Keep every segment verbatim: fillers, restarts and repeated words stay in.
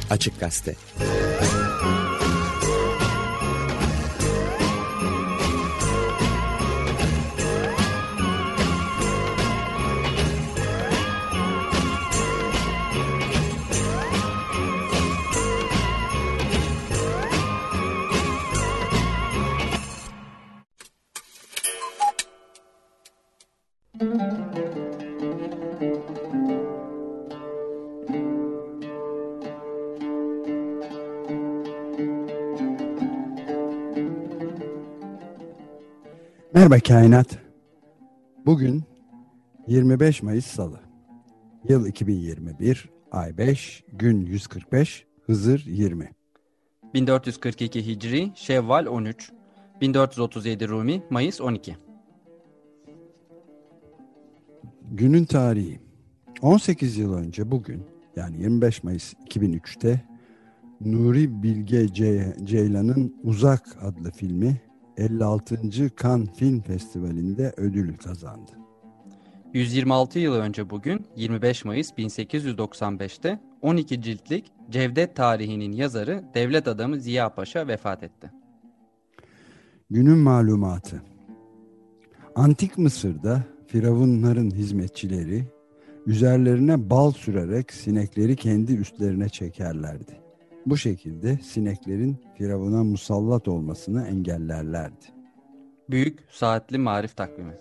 Açık Gazete. Merhaba Kainat. Bugün yirmi beş Mayıs Salı. Yıl iki bin yirmi bir, ay beş, gün yüz kırk beş, Hızır yirmi. bin dört yüz kırk iki Hicri, Şevval on üç, bin dört yüz otuz yedi Rumi, Mayıs on iki. Günün tarihi. on sekiz yıl önce bugün, yani yirmi beş Mayıs iki bin üçte Nuri Bilge Ceylan'ın Uzak adlı filmi elli altıncı Cannes Film Festivali'nde ödül kazandı. yüz yirmi altı yıl önce bugün yirmi beş Mayıs bin sekiz yüz doksan beşte on iki ciltlik Cevdet tarihinin yazarı devlet adamı Ziya Paşa vefat etti. Günün malumatı. Antik Mısır'da firavunların hizmetçileri üzerlerine bal sürerek sinekleri kendi üstlerine çekerlerdi. Bu şekilde sineklerin firavuna musallat olmasını engellerlerdi. Büyük Saatli Marif Takvimi.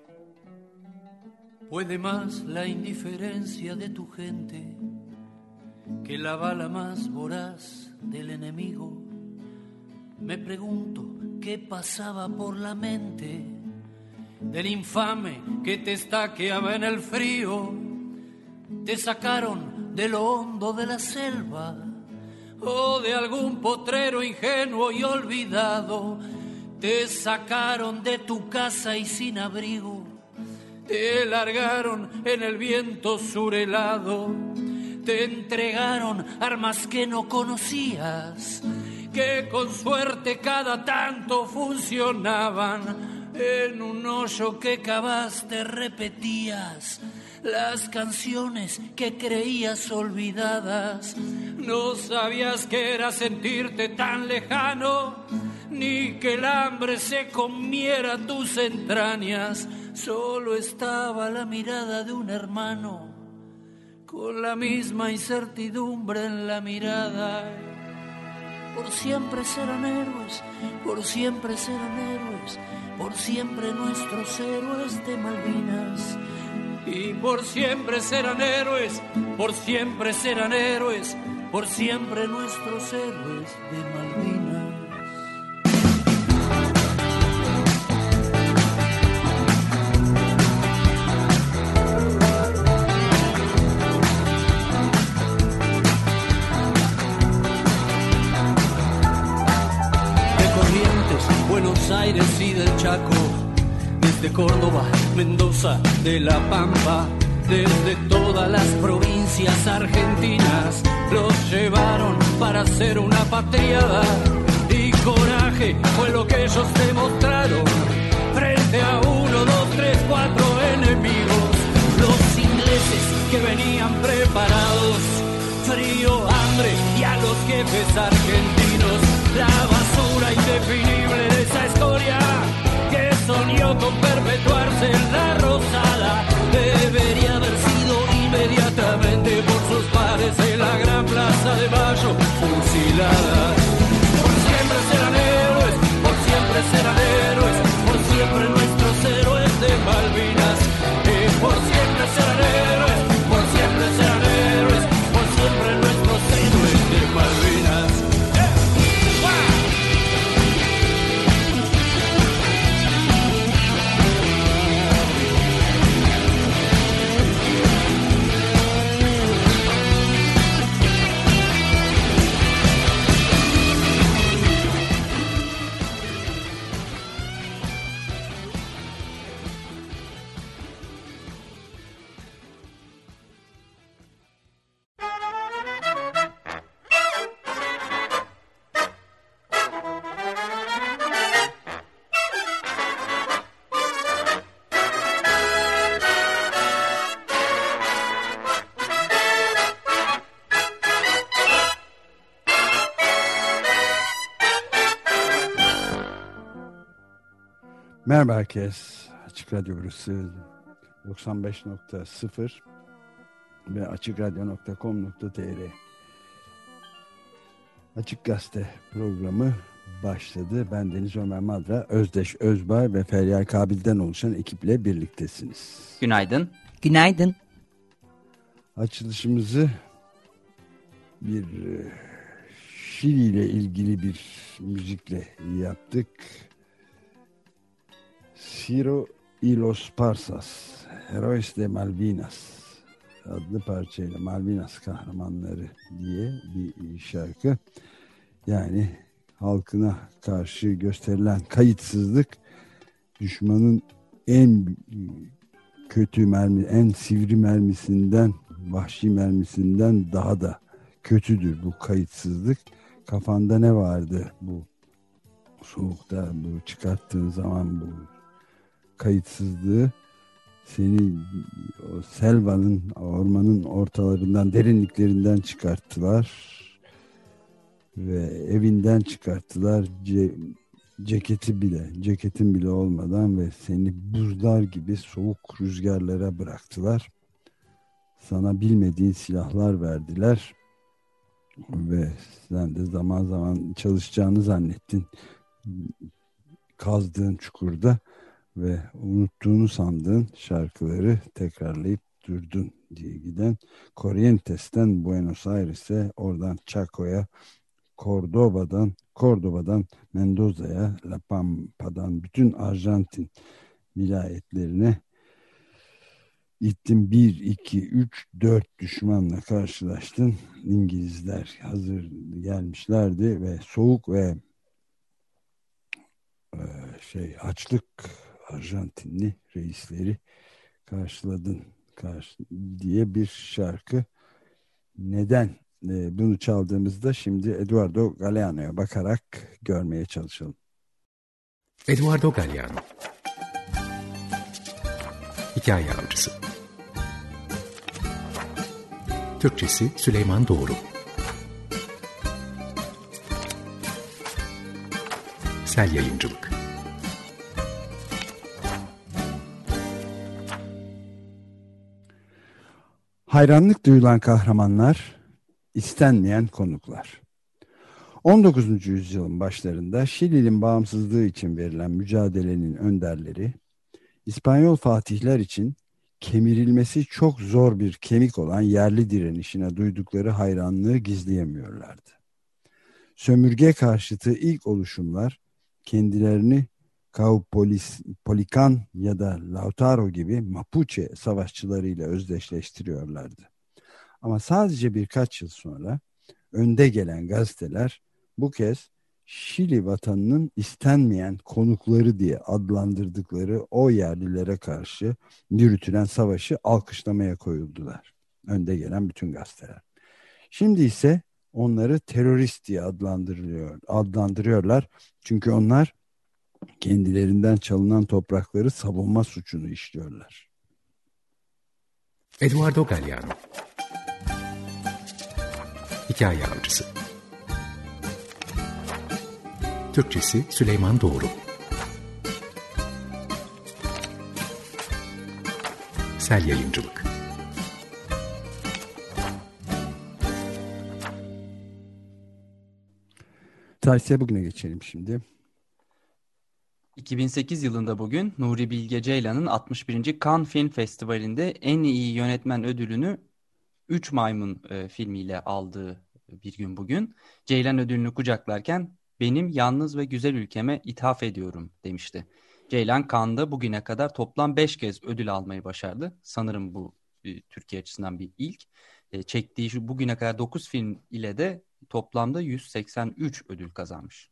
Puede más la indiferencia de tu gente que la bala más voraz del enemigo. Me pregunto qué pasaba por la mente del infame que te estaqueaba en el frío. Te sacaron de lo hondo de la selva o de algún potrero ingenuo y olvidado. Te sacaron de tu casa y sin abrigo. Te largaron en el viento surhelado. Te entregaron armas que no conocías, que con suerte cada tanto funcionaban. En un hoyo que cavaste repetías las canciones que creías olvidadas. No sabías que era sentirte tan lejano, ni que el hambre se comiera tus entrañas. Solo estaba la mirada de un hermano, con la misma incertidumbre en la mirada. Por siempre serán héroes, por siempre serán héroes, por siempre nuestros héroes de Malvinas. Y por siempre serán héroes, por siempre serán héroes, por siempre nuestros héroes de Malvinas. De Corrientes, Buenos Aires y del Chaco, de Córdoba, Mendoza, de La Pampa, desde todas las provincias argentinas, los llevaron para hacer una patriada. Y coraje fue lo que ellos demostraron frente a uno, dos, tres, cuatro enemigos. Los ingleses que venían preparados, frío, hambre y a los jefes argentinos. La basura indefinible de esa historia que soñó con perpetuarse en la Rosada, debería haber sido inmediatamente por sus pares en la gran plaza de Mayo fusilada. Por siempre serán héroes, por siempre serán héroes, por siempre nuestros héroes de Malvinas. Y por siempre serán héroes, por siempre serán héroes, por siempre nuestros héroes de Malvinas. Merhaba herkes. Açık Radyo burası doksan beş nokta sıfır ve açıkradyo nokta com nokta tr. Açık Gazete programı başladı. Ben Deniz Ömer Madra, Özdeş Özbay ve Feryal Kabil'den oluşan ekiple birliktesiniz. Günaydın. Günaydın. Açılışımızı bir Şili ile ilgili bir müzikle yaptık. Ciro y los Parsas, Heroes de Malvinas adlı parçayla, Malvinas kahramanları diye bir şarkı. Yani halkına karşı gösterilen kayıtsızlık düşmanın en kötü mermi, en sivri mermisinden, vahşi mermisinden daha da kötüdür bu kayıtsızlık. Kafanda ne vardı bu soğukta, bu çıkarttığın zaman bu kayıtsızlığı seni o selvanın, ormanın ortalarından, derinliklerinden çıkarttılar ve evinden çıkarttılar. Ce ceketi bile, ceketin bile olmadan ve seni buzlar gibi soğuk rüzgarlara bıraktılar. Sana bilmediğin silahlar verdiler ve sen de zaman zaman çalışacağını zannettin kazdığın çukurda ve unuttuğunu sandığın şarkıları tekrarlayıp durdun diye giden Corrientes'ten Buenos Aires'e, oradan Chaco'ya, Cordoba'dan Cordoba'dan Mendoza'ya, La Pampa'dan bütün Arjantin vilayetlerine gittin. Bir, iki, üç, dört düşmanla karşılaştın. İngilizler hazır gelmişlerdi ve soğuk ve şey açlık Arjantinli reisleri karşıladın karşı diye bir şarkı. Neden e, bunu çaldığımızda şimdi Eduardo Galeano'ya bakarak görmeye çalışalım. Eduardo Galeano, Hikaye Avcısı. Türkçesi Süleyman Doğru. Sel Yayıncılık. Hayranlık duyulan kahramanlar, istenmeyen konuklar. on dokuzuncu yüzyılın başlarında Şili'nin bağımsızlığı için verilen mücadelenin önderleri, İspanyol fatihler için kemirilmesi çok zor bir kemik olan yerli direnişine duydukları hayranlığı gizleyemiyorlardı. Sömürge karşıtı ilk oluşumlar kendilerini Caupolicán ya da Lautaro gibi Mapuche savaşçılarıyla özdeşleştiriyorlardı. Ama sadece birkaç yıl sonra önde gelen gazeteler bu kez Şili vatanının istenmeyen konukları diye adlandırdıkları o yerlilere karşı yürütülen savaşı alkışlamaya koyuldular. Önde gelen bütün gazeteler. Şimdi ise onları terörist diye adlandırılıyor, adlandırıyorlar. Çünkü onlar kendilerinden çalınan toprakları savunma suçunu işliyorlar. Eduardo Galeano, Hikaye Avcısı. Türkçesi Süleyman Doğru. Sel Yayıncılık. Tarihte bugüne geçelim şimdi. iki bin sekiz yılında bugün Nuri Bilge Ceylan'ın altmış birinci Cannes Film Festivali'nde en iyi yönetmen ödülünü Üç Maymun e, filmiyle aldığı bir gün bugün. Ceylan ödülünü kucaklarken benim yalnız ve güzel ülkeme ithaf ediyorum demişti. Ceylan Cannes'da bugüne kadar toplam beş kez ödül almayı başardı. Sanırım bu e, Türkiye açısından bir ilk. E, çektiği şu bugüne kadar dokuz film ile de toplamda yüz seksen üç ödül kazanmış.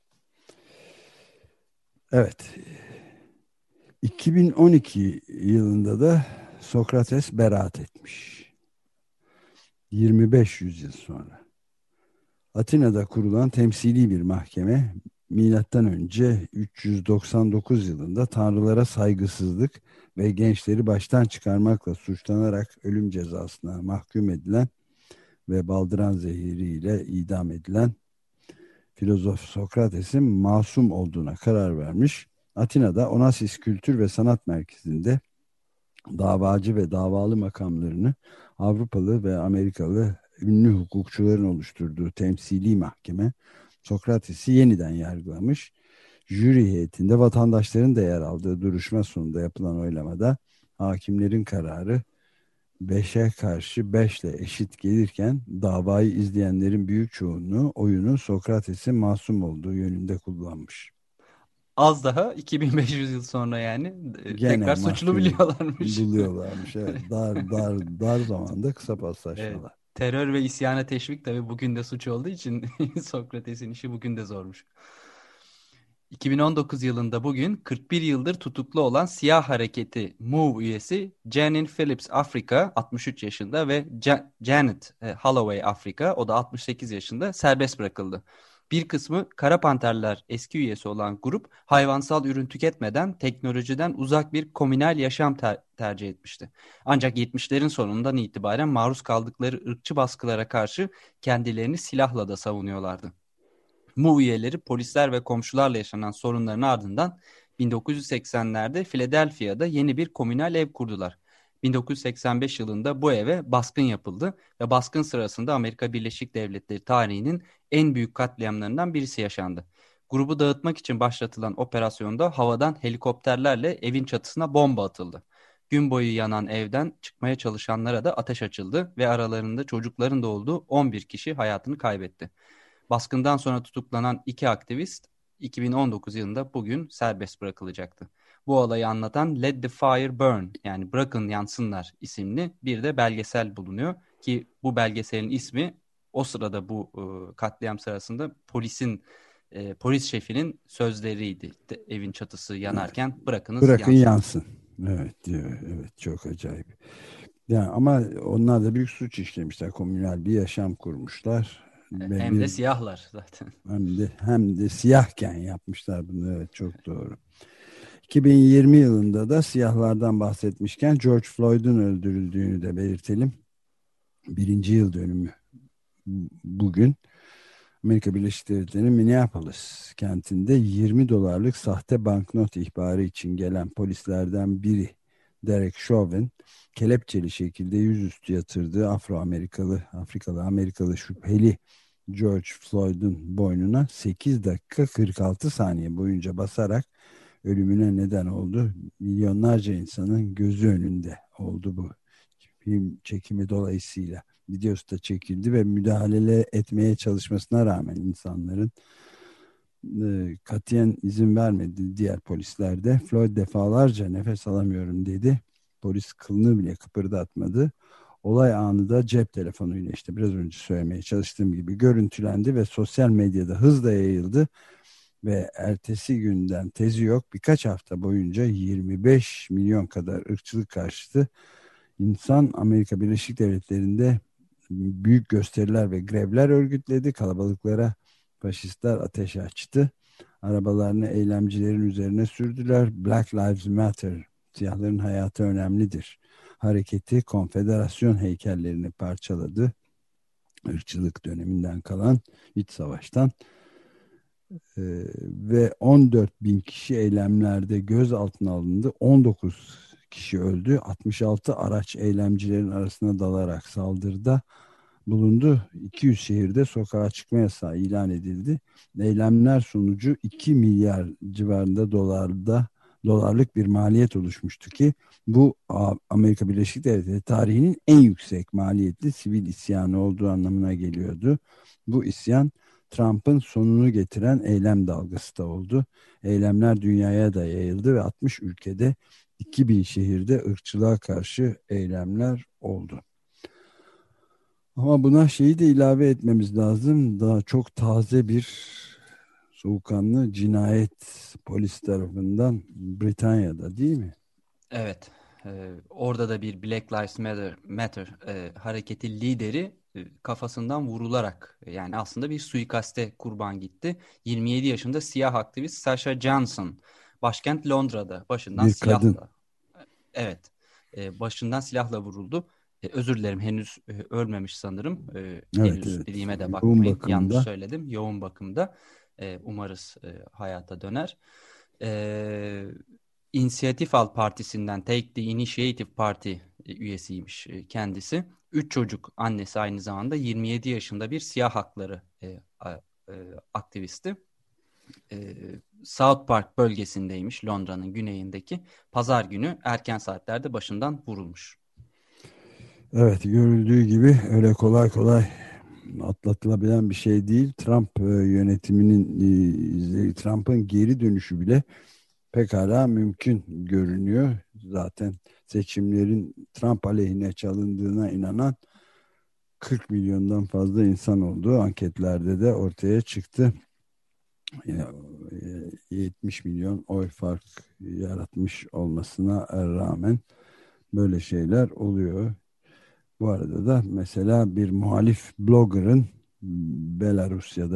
Evet. iki bin on iki yılında da Sokrates beraat etmiş. yirmi beş yüzyıl sonra. Atina'da kurulan temsili bir mahkeme milattan önce üç yüz doksan dokuz yılında tanrılara saygısızlık ve gençleri baştan çıkarmakla suçlanarak ölüm cezasına mahkum edilen ve baldıran zehiriyle idam edilen filozof Sokrates'in masum olduğuna karar vermiş Atina'da Onassis Kültür ve Sanat Merkezi'nde davacı ve davalı makamlarını Avrupalı ve Amerikalı ünlü hukukçuların oluşturduğu temsili mahkeme Sokrates'i yeniden yargılamış. Jüri heyetinde vatandaşların da yer aldığı duruşma sonunda yapılan oylamada hakimlerin kararı beşe karşı beşle eşit gelirken davayı izleyenlerin büyük çoğunluğu oyunu Sokrates'in masum olduğu yönünde kullanmış. Az daha iki bin beş yüz yıl sonra yani e, Gene tekrar suçlu mahkeme biliyorlarmış. buluyorlarmış. Evet, dar dar dar zamanda kısa Evet, paslaşmalar. terör ve isyana teşvik tabii bugün de suç olduğu için Sokrates'in işi bugün de zormuş. iki bin on dokuz yılında bugün kırk bir yıldır tutuklu olan Siyah Hareketi Move üyesi Janin Phillips Afrika altmış üç yaşında ve Ja- Janet e, Holloway Afrika, o da altmış sekiz yaşında, serbest bırakıldı. Bir kısmı Kara Panterler eski üyesi olan grup hayvansal ürün tüketmeden teknolojiden uzak bir komünel yaşam ter- tercih etmişti. Ancak yetmişlerin sonundan itibaren maruz kaldıkları ırkçı baskılara karşı kendilerini silahla da savunuyorlardı. Mu üyeleri polisler ve komşularla yaşanan sorunların ardından bin dokuz yüz seksenlerde Philadelphia'da yeni bir komünal ev kurdular. bin dokuz yüz seksen beş yılında bu eve baskın yapıldı ve baskın sırasında Amerika Birleşik Devletleri tarihinin en büyük katliamlarından birisi yaşandı. Grubu dağıtmak için başlatılan operasyonda havadan helikopterlerle evin çatısına bomba atıldı. Gün boyu yanan evden çıkmaya çalışanlara da ateş açıldı ve aralarında çocukların da olduğu on bir kişi hayatını kaybetti. Baskından sonra tutuklanan iki aktivist iki bin on dokuz yılında bugün serbest bırakılacaktı. Bu olayı anlatan Let the Fire Burn, yani Bırakın Yansınlar isimli bir de belgesel bulunuyor ki bu belgeselin ismi o sırada bu e, katliam sırasında polisin e, polis şefinin sözleriydi. De, evin çatısı yanarken bırakınız Bırakın yansın. yansın. Evet diyor. Evet, çok acayip. Yani ama onlar da büyük suç işlemişler. Komünel bir yaşam kurmuşlar. Ve Hem de bir siyahlar zaten. hem de hem de siyahken yapmışlar bunu. Evet, çok doğru. iki bin yirmi yılında da siyahlardan bahsetmişken George Floyd'un öldürüldüğünü de belirtelim. Birinci yıl dönümü bugün. Amerika Birleşik Devletleri'nin Minneapolis kentinde yirmi dolarlık sahte banknot ihbarı için gelen polislerden biri Derek Chauvin, kelepçeli şekilde yüzüstü yatırdığı Afro-Amerikalı, Afrikalı Amerikalı şüpheli George Floyd'un boynuna sekiz dakika kırk altı saniye boyunca basarak ölümüne neden oldu. Milyonlarca insanın gözü önünde oldu bu film çekimi dolayısıyla. Videosu da çekildi ve müdahale etmeye çalışmasına rağmen insanların e, katiyen izin vermedi diğer polisler de. Floyd defalarca nefes alamıyorum dedi. Polis kılını bile kıpırdatmadı. Olay anı da cep telefonuyla, işte biraz önce söylemeye çalıştığım gibi, görüntülendi ve sosyal medyada hızla yayıldı. Ve ertesi günden tezi yok, birkaç hafta boyunca yirmi beş milyon kadar ırkçılık karşıtı insan Amerika Birleşik Devletleri'nde büyük gösteriler ve grevler örgütledi. Kalabalıklara faşistler ateş açtı. Arabalarını eylemcilerin üzerine sürdüler. Black Lives Matter, siyahların hayatı önemlidir hareketi konfederasyon heykellerini parçaladı. Irkçılık döneminden kalan, iç savaştan. Ee, ve on dört bin kişi eylemlerde gözaltına alındı. on dokuz kişi öldü. altmış altı araç eylemcilerin arasına dalarak saldırıda bulundu. iki yüz şehirde sokağa çıkma yasağı ilan edildi. Eylemler sonucu iki milyar civarında dolarda dolarlık bir maliyet oluşmuştu ki bu Amerika Birleşik Devletleri tarihinin en yüksek maliyetli sivil isyanı olduğu anlamına geliyordu. Bu isyan Trump'ın sonunu getiren eylem dalgası da oldu. Eylemler dünyaya da yayıldı ve altmış ülkede iki bin şehirde ırkçılığa karşı eylemler oldu. Ama buna şeyi de ilave etmemiz lazım. Daha çok taze bir soğukkanlı cinayet polis tarafından Britanya'da, değil mi? Evet. e, orada da bir Black Lives Matter, Matter e, hareketi lideri e, kafasından vurularak, yani aslında bir suikaste kurban gitti. yirmi yedi yaşında siyah aktivist Sasha Johnson, başkent Londra'da başından Bir kadın. silahla, evet, e, başından silahla vuruldu. E, özür dilerim, henüz e, ölmemiş sanırım. E, Evet, henüz evet. dediğime de Yoğun bakmayın. Yanlış bakımda. söyledim. Yoğun bakımda. E, umarız e, hayata döner. Ee, İnisiyatif Al Partisi'nden Take the Initiative Party üyesiymiş kendisi. Üç çocuk annesi, aynı zamanda yirmi yedi yaşında bir siyah hakları e, a, e, aktivisti. E, South Park bölgesindeymiş, Londra'nın güneyindeki. Pazar günü erken saatlerde başından vurulmuş. Evet, görüldüğü gibi öyle kolay kolay atlatılabilen bir şey değil. Trump e, yönetiminin e, Trump'ın geri dönüşü bile pekala mümkün görünüyor. Zaten seçimlerin Trump aleyhine çalındığına inanan kırk milyondan fazla insan olduğu anketlerde de ortaya çıktı. yetmiş milyon oy fark yaratmış olmasına rağmen böyle şeyler oluyor. Bu arada da mesela bir muhalif blogger'ın Belarusya'da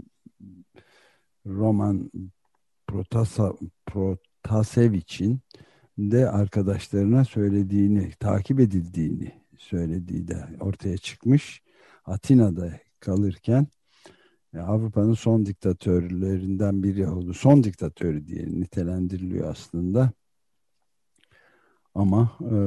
Roman Protasa, Protasevich'in de arkadaşlarına söylediğini, takip edildiğini söylediği de ortaya çıkmış. Atina'da kalırken Avrupa'nın son diktatörlerinden biri oldu. Son diktatörü diye nitelendiriliyor aslında. Ama e,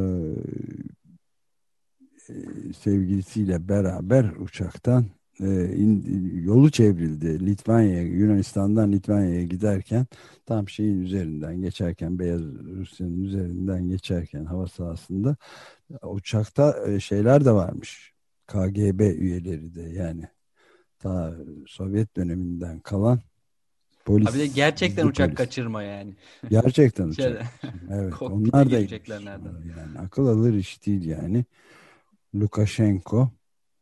sevgilisiyle beraber uçaktan e, in, yolu çevrildi. Litvanya'ya, Yunanistan'dan Litvanya'ya giderken tam şeyin üzerinden geçerken, Beyaz Rusya'nın üzerinden geçerken hava sahasında uçakta e, şeyler de varmış. K G B üyeleri de, yani ta Sovyet döneminden kalan Abi de polis, gerçekten gizli uçak polis. kaçırma yani. Gerçekten uçak Şöyle, kaçırma. Evet, kokpite onlar da girecekler inmiş. nereden? Yani akıl alır iş değil yani. Lukashenko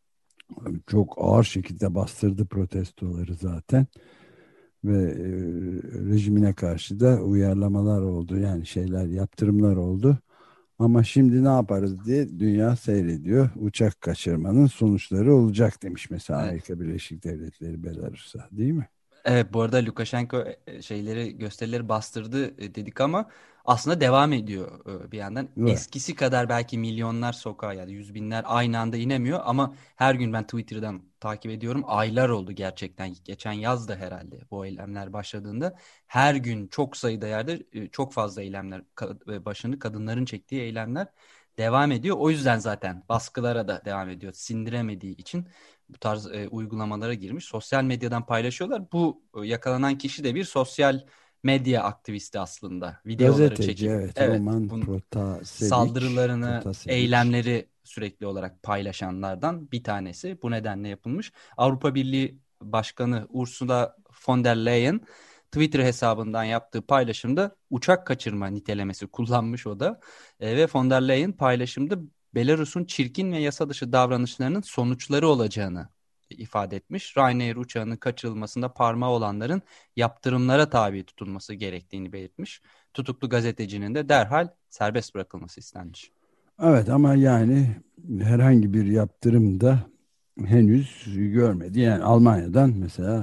çok ağır şekilde bastırdı protestoları zaten ve e, rejimine karşı da uyarlamalar oldu, yani şeyler, yaptırımlar oldu. Ama şimdi ne yaparız diye dünya seyrediyor. Uçak kaçırmanın sonuçları olacak demiş mesela Evet. Amerika Birleşik Devletleri Belarus'a, değil mi? Evet, bu arada Lukashenko e, şeyleri, gösterileri bastırdı e, dedik ama aslında devam ediyor e, bir yandan. Evet. Eskisi kadar belki milyonlar sokağa, yani yüz binler aynı anda inemiyor ama her gün ben Twitter'dan takip ediyorum. Aylar oldu gerçekten. Geçen yaz da herhalde bu eylemler başladığında her gün çok sayıda yerde e, çok fazla eylemler, ka- e, başını kadınların çektiği eylemler devam ediyor. O yüzden zaten baskılara da devam ediyor. Sindiremediği için bu tarz e, uygulamalara girmiş. Sosyal medyadan paylaşıyorlar. Bu e, yakalanan kişi de bir sosyal medya aktivisti aslında. Videoları Gazeteci, çekip, evet, evet, Roman bu Protasevich saldırılarını, Protasevich eylemleri sürekli olarak paylaşanlardan bir tanesi. Bu nedenle yapılmış. Avrupa Birliği Başkanı Ursula von der Leyen Twitter hesabından yaptığı paylaşımda uçak kaçırma nitelemesi kullanmış o da. E, ve von der Leyen paylaşımda Belarus'un çirkin ve yasa dışı davranışlarının sonuçları olacağını ifade etmiş. Ryanair uçağının kaçırılmasında parmağı olanların yaptırımlara tabi tutulması gerektiğini belirtmiş. Tutuklu gazetecinin de derhal serbest bırakılması istenmiş. Evet, ama yani herhangi bir yaptırım da henüz görmedi. Yani Almanya'dan mesela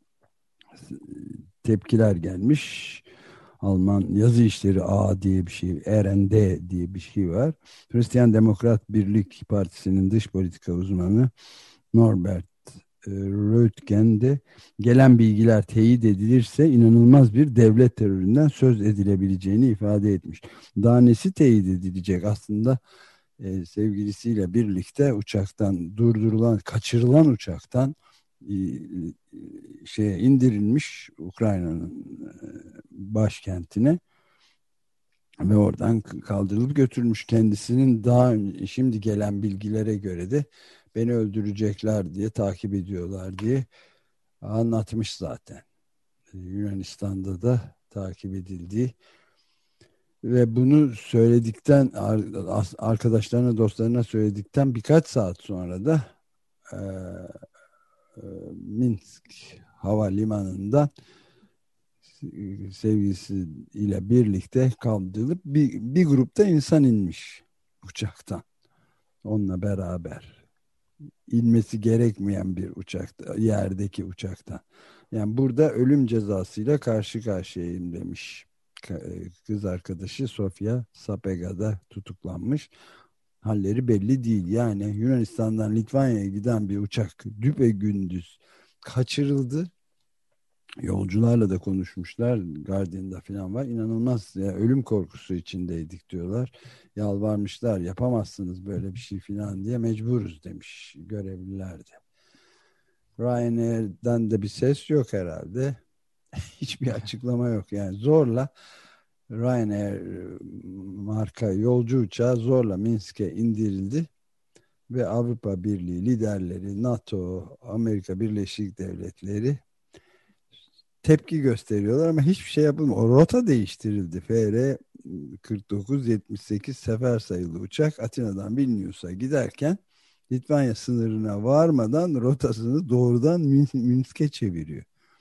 tepkiler gelmiş. Alman Yazı İşleri A diye bir şey, R N D diye bir şey var. Hristiyan Demokrat Birlik Partisi'nin dış politika uzmanı Norbert e, Röntgen de gelen bilgiler teyit edilirse inanılmaz bir devlet teröründen söz edilebileceğini ifade etmiş. Daha nesi teyit edilecek aslında? E, sevgilisiyle birlikte uçaktan durdurulan, kaçırılan uçaktan e, şeye indirilmiş Ukrayna'nın e, başkentine ve oradan kaldırılıp götürülmüş. Kendisinin daha önce, şimdi gelen bilgilere göre de beni öldürecekler diye, takip ediyorlar diye anlatmış zaten. Yunanistan'da da takip edildiği ve bunu söyledikten, arkadaşlarına, dostlarına söyledikten birkaç saat sonra da e, e, Minsk havalimanından sevgilisiyle birlikte kaldırılıp bir, bir grupta insan inmiş uçaktan. Onunla beraber inmesi gerekmeyen bir uçakta, yerdeki uçaktan. Yani burada ölüm cezasıyla karşı karşıyayım demiş. Kız arkadaşı Sofia Sapega'da tutuklanmış. Halleri belli değil. Yani Yunanistan'dan Litvanya'ya giden bir uçak düpegündüz kaçırıldı. Yolcularla da konuşmuşlar. Guardian'da falan var. İnanılmaz ya, ölüm korkusu içindeydik diyorlar. Yalvarmışlar, yapamazsınız böyle bir şey falan diye, mecburuz demiş görevliler de. Ryanair'den de bir ses yok herhalde. Hiçbir açıklama yok. Yani zorla Ryanair marka yolcu uçağı zorla Minsk'e indirildi ve Avrupa Birliği liderleri, NATO, Amerika Birleşik Devletleri tepki gösteriyorlar ama hiçbir şey yapılmıyor. O rota değiştirildi. F R kırk dokuz yetmiş sekiz sefer sayılı uçak Atina'dan Vilnius'a giderken Litvanya sınırına varmadan rotasını doğrudan Minsk'e çeviriyor.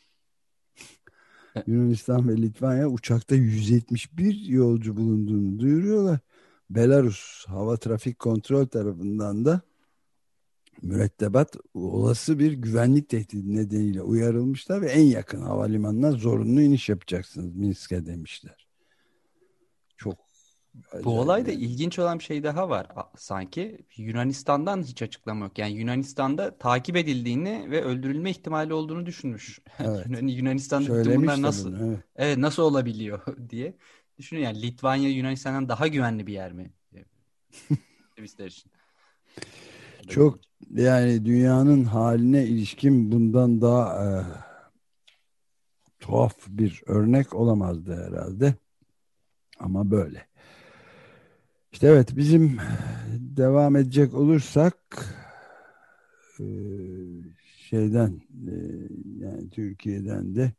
Yunanistan ve Litvanya uçakta yüz yetmiş bir yolcu bulunduğunu duyuruyorlar. Belarus Hava Trafik Kontrol tarafından da mürettebat olası bir güvenlik tehdidi nedeniyle uyarılmışlar ve en yakın havalimanına zorunlu iniş yapacaksınız Minsk'e demişler. Çok Bu acayip olayda yani. ilginç olan bir şey daha var a- sanki. Yunanistan'dan hiç açıklama yok. Yani Yunanistan'da takip edildiğini ve öldürülme ihtimali olduğunu düşünmüş. Evet. Yunan- Yunanistan'da bütün bunlar Söylemiş de nasıl, bunu. Evet. evet, nasıl olabiliyor diye düşünün. Yani Litvanya Yunanistan'dan daha güvenli bir yer mi? Turistler için. O da Çok ilginç. yani dünyanın haline ilişkin bundan daha e, tuhaf bir örnek olamazdı herhalde. Ama böyle. İşte evet, bizim devam edecek olursak e, şeyden e, yani Türkiye'den de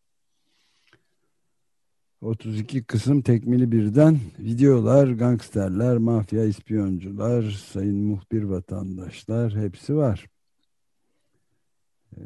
otuz iki kısım tekmili birden videolar, gangsterler, mafya, ispiyoncular, sayın muhbir vatandaşlar hepsi var. E,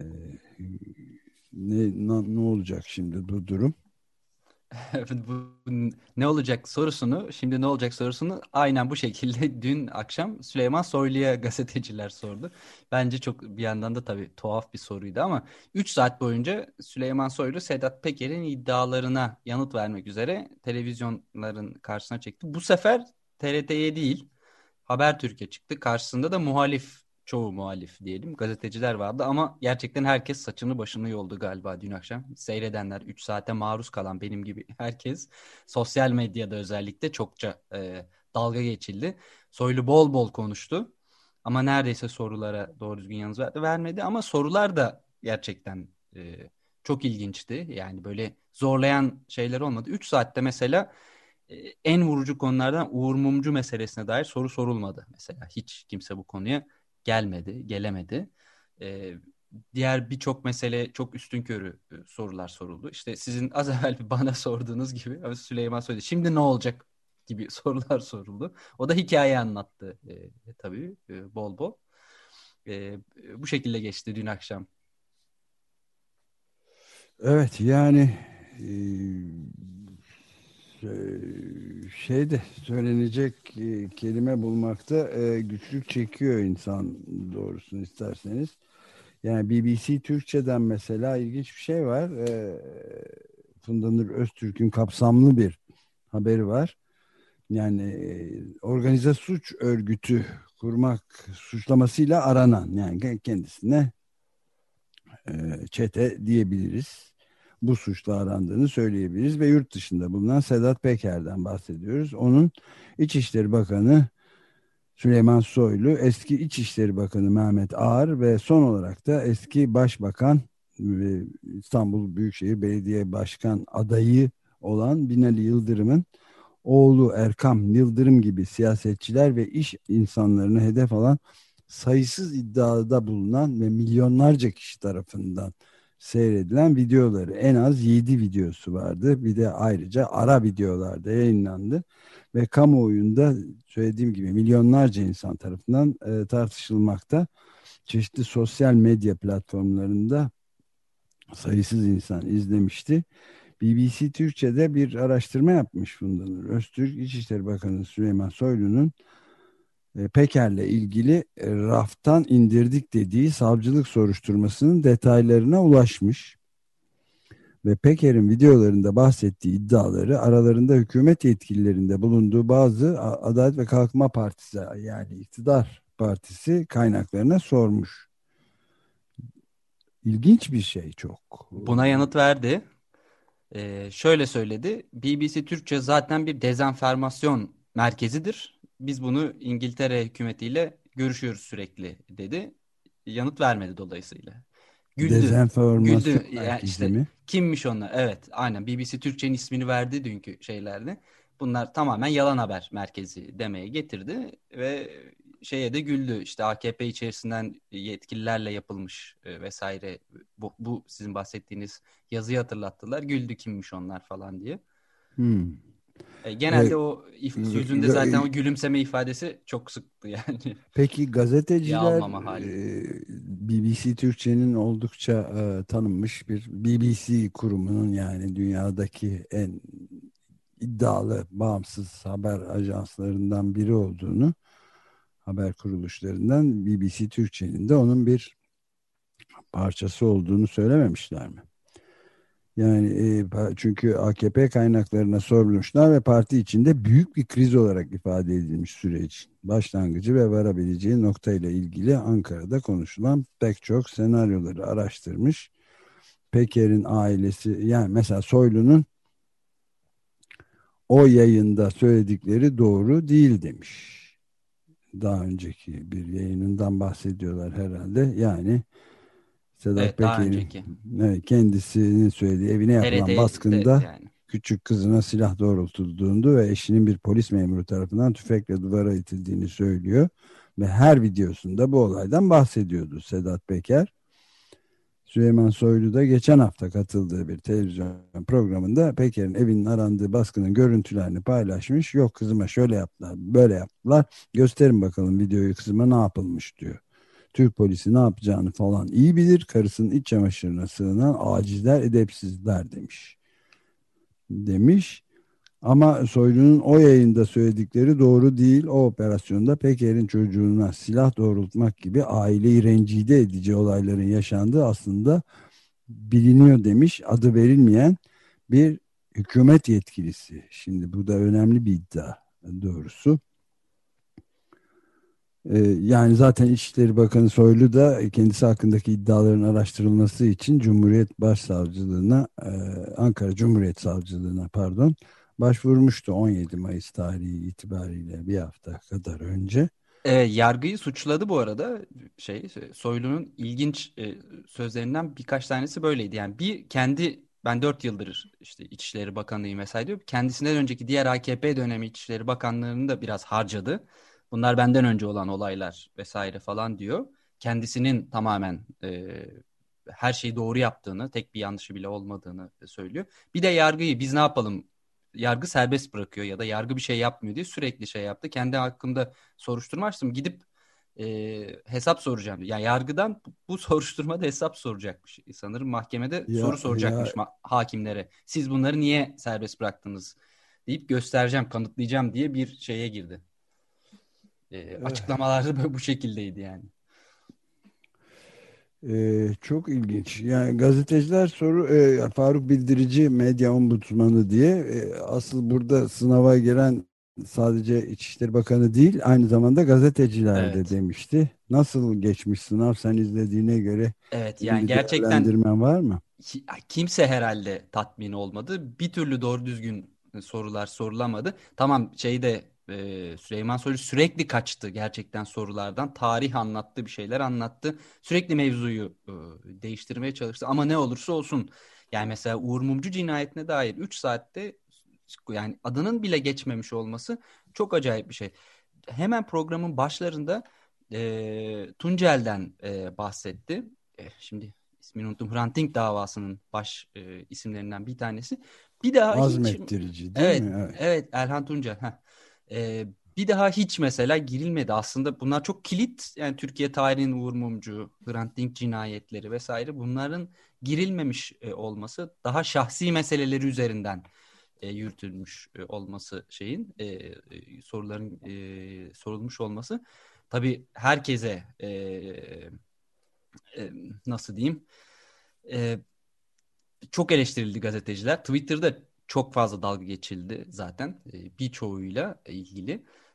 ne, na- ne olacak şimdi bu durum? Bu ne olacak sorusunu, şimdi ne olacak sorusunu aynen bu şekilde dün akşam Süleyman Soylu'ya gazeteciler sordu. Bence çok bir yandan da tabii tuhaf bir soruydu ama üç saat boyunca Süleyman Soylu Sedat Peker'in iddialarına yanıt vermek üzere televizyonların karşısına çekti. Bu sefer T R T'ye değil, Habertürk'e çıktı. Karşısında da muhalif, çoğu muhalif diyelim, gazeteciler vardı ama gerçekten herkes saçını başını yoldu galiba dün akşam. Seyredenler, üç saate maruz kalan benim gibi herkes sosyal medyada özellikle çokça e, dalga geçildi. Soylu bol bol konuştu ama neredeyse sorulara doğru düzgün yanıt verdi, vermedi ama sorular da gerçekten e, çok ilginçti. Yani böyle zorlayan şeyler olmadı. üç saatte mesela e, en vurucu konulardan Uğur Mumcu meselesine dair soru sorulmadı mesela. Hiç kimse bu konuya gelmedi, gelemedi. E, diğer birçok mesele çok üstünkörü e, sorular soruldu. İşte sizin az evvel bana sorduğunuz gibi ama Süleyman söyledi. Şimdi ne olacak gibi sorular soruldu. O da hikaye anlattı e, tabii e, bol bol. E, bu şekilde geçti dün akşam. Evet yani e, şeyde söylenecek e, kelime bulmakta e, güçlük çekiyor insan, doğrusunu isterseniz. Yani B B C Türkçe'den mesela ilginç bir şey var. E, Funda Nur Öztürk'ün kapsamlı bir haberi var. Yani e, organize suç örgütü kurmak suçlamasıyla aranan, yani kendisine e, çete diyebiliriz. Bu suçla arandığını söyleyebiliriz ve yurt dışında bulunan Sedat Peker'den bahsediyoruz. Onun İçişleri Bakanı Süleyman Soylu, eski İçişleri Bakanı Mehmet Ağar ve son olarak da eski Başbakan ve İstanbul Büyükşehir Belediye Başkan adayı olan Binali Yıldırım'ın oğlu Erkam Yıldırım gibi siyasetçiler ve iş insanlarını hedef alan sayısız iddiada bulunan ve milyonlarca kişi tarafından seyredilen videoları, en az yedi videosu vardı. Bir de ayrıca ara videolarda yayınlandı ve kamuoyunda söylediğim gibi milyonlarca insan tarafından e, tartışılmakta. Çeşitli sosyal medya platformlarında sayısız insan izlemişti. B B C Türkçe'de bir araştırma yapmış Funda Nur Öztürk. İçişleri Bakanı Süleyman Soylu'nun e, Peker'le ilgili e, raftan indirdik dediği savcılık soruşturmasının detaylarına ulaşmış. Ve Peker'in videolarında bahsettiği iddiaları aralarında hükümet yetkililerinde bulunduğu bazı Adalet ve Kalkınma Partisi, yani iktidar partisi kaynaklarına sormuş. İlginç bir şey çok. Buna yanıt verdi. Ee, şöyle söyledi. B B C Türkçe zaten bir dezenformasyon merkezidir. Biz bunu İngiltere hükümetiyle görüşüyoruz sürekli dedi. Yanıt vermedi dolayısıyla. Güldü. Dezenformasyon Güldü. Yani merkezi işte mi? kimmiş onlar? Evet, aynen B B C Türkçe'nin ismini verdi dünkü şeylerde. Bunlar tamamen yalan haber merkezi demeye getirdi ve şeye de güldü. İşte A K P içerisinden yetkililerle yapılmış e, vesaire bu, bu sizin bahsettiğiniz yazıyı hatırlattılar. Güldü kimmiş onlar falan diye. Hmm. E, E, genelde o if- yüzünde zaten ga- o gülümseme ifadesi çok sıktı yani. Peki Ciddiye gazeteciler almama hali. e, B B C Türkçe'nin oldukça e, tanınmış bir B B C kurumunun, yani dünyadaki en iddialı bağımsız haber ajanslarından biri olduğunu, haber kuruluşlarından B B C Türkçe'nin de onun bir parçası olduğunu söylememişler mi? Yani e, pa- çünkü A K P kaynaklarına sormuşlar ve parti içinde büyük bir kriz olarak ifade edilmiş süreç başlangıcı ve varabileceği noktayla ilgili Ankara'da konuşulan pek çok senaryoları araştırmış. Peker'in ailesi, yani mesela Soylu'nun o yayında söyledikleri doğru değil demiş. Daha önceki bir yayınından bahsediyorlar herhalde. Yani Sedat Evet, daha Peker'in, önceki. evet, kendisinin söylediği evine yapılan T R T'de baskında yani. küçük kızına silah doğrultulduğunu ve eşinin bir polis memuru tarafından tüfekle duvara itildiğini söylüyor. Ve her videosunda bu olaydan bahsediyordu Sedat Peker. Süleyman Soylu da geçen hafta katıldığı bir televizyon programında Peker'in evinin arandığı baskının görüntülerini paylaşmış. Yok, kızıma şöyle yaptılar, böyle yaptılar. Gösterin bakalım videoyu, kızıma ne yapılmış diyor. Türk polisi ne yapacağını falan iyi bilir. Karısının iç çamaşırına sığınan acizler, edepsizler demiş. Demiş. Ama Soylu'nun o yayında söyledikleri doğru değil. O operasyonda Peker'in çocuğuna silah doğrultmak gibi aileyi rencide edici olayların yaşandığı aslında biliniyor demiş. Adı verilmeyen bir hükümet yetkilisi. Şimdi bu da önemli bir iddia doğrusu. Ee, yani zaten İçişleri Bakanı Soylu da kendisi hakkındaki iddiaların araştırılması için Cumhuriyet Başsavcılığına, e, Ankara Cumhuriyet Savcılığına pardon, başvurmuştu on yedi Mayıs tarihi itibariyle, bir hafta kadar önce. E, yargıyı suçladı bu arada şey Soylu'nun ilginç e, sözlerinden birkaç tanesi böyleydi. Yani bir kendi ben dört yıldır işte İçişleri Bakanıyım vesaire diyor. Kendisinden önceki diğer A K P dönemi İçişleri Bakanlarını da biraz harcadı. Bunlar benden önce olan olaylar vesaire falan diyor. Kendisinin tamamen e, her şeyi doğru yaptığını, tek bir yanlışı bile olmadığını söylüyor. Bir de yargıyı biz ne yapalım? Yargı serbest bırakıyor ya da yargı bir şey yapmıyor diye sürekli şey yaptı. Kendi hakkında soruşturma açtım. Gidip e, hesap soracağım. Yani yargıdan bu, bu soruşturmada hesap soracakmış. Sanırım mahkemede Ya soru soracakmış ya ma- hakimlere. Siz bunları niye serbest bıraktınız deyip göstereceğim, kanıtlayacağım diye bir şeye girdi. E, açıklamaları da bu şekildeydi yani. Ee, çok ilginç. Yani gazeteciler soru e, Faruk Bildirici medya ombudsmanı diye, e, asıl burada sınava giren sadece İçişleri Bakanı değil, aynı zamanda gazeteciler de Evet. demişti. Nasıl geçmiş sınav, sen izlediğine göre Evet senin yani bir gerçekten değerlendirmen var mı? ki- kimse herhalde tatmin olmadı. Bir türlü doğru düzgün sorular sorulamadı. Tamam şeyde e, Süleyman Soylu sürekli kaçtı gerçekten sorulardan. Tarih anlattı, bir şeyler anlattı. Sürekli mevzuyu e, değiştirmeye çalıştı. Ama ne olursa olsun. Yani mesela Uğur Mumcu cinayetine dair üç saatte yani adının bile geçmemiş olması çok acayip bir şey. Hemen programın başlarında e, Tuncel'den e, bahsetti. E, şimdi ismini unuttum. Hrant Dink davasının baş e, isimlerinden bir tanesi. Bir daha hiç Azmettirici değil evet mi? Evet. evet Erhan Tuncel. Heh. E, bir daha hiç mesela girilmedi. Aslında bunlar çok kilit. Yani Türkiye tarihinin Uğur Mumcu, Hrant Dink cinayetleri vesaire bunların girilmemiş e, olması daha şahsi meseleleri üzerinden e, yürütülmüş e, olması şeyin e, e, soruların e, sorulmuş olması tabii herkese e, e, nasıl diyeyim e, çok eleştirildi gazeteciler. Twitter'da çok fazla dalga geçildi zaten e, birçoğuyla ilgili.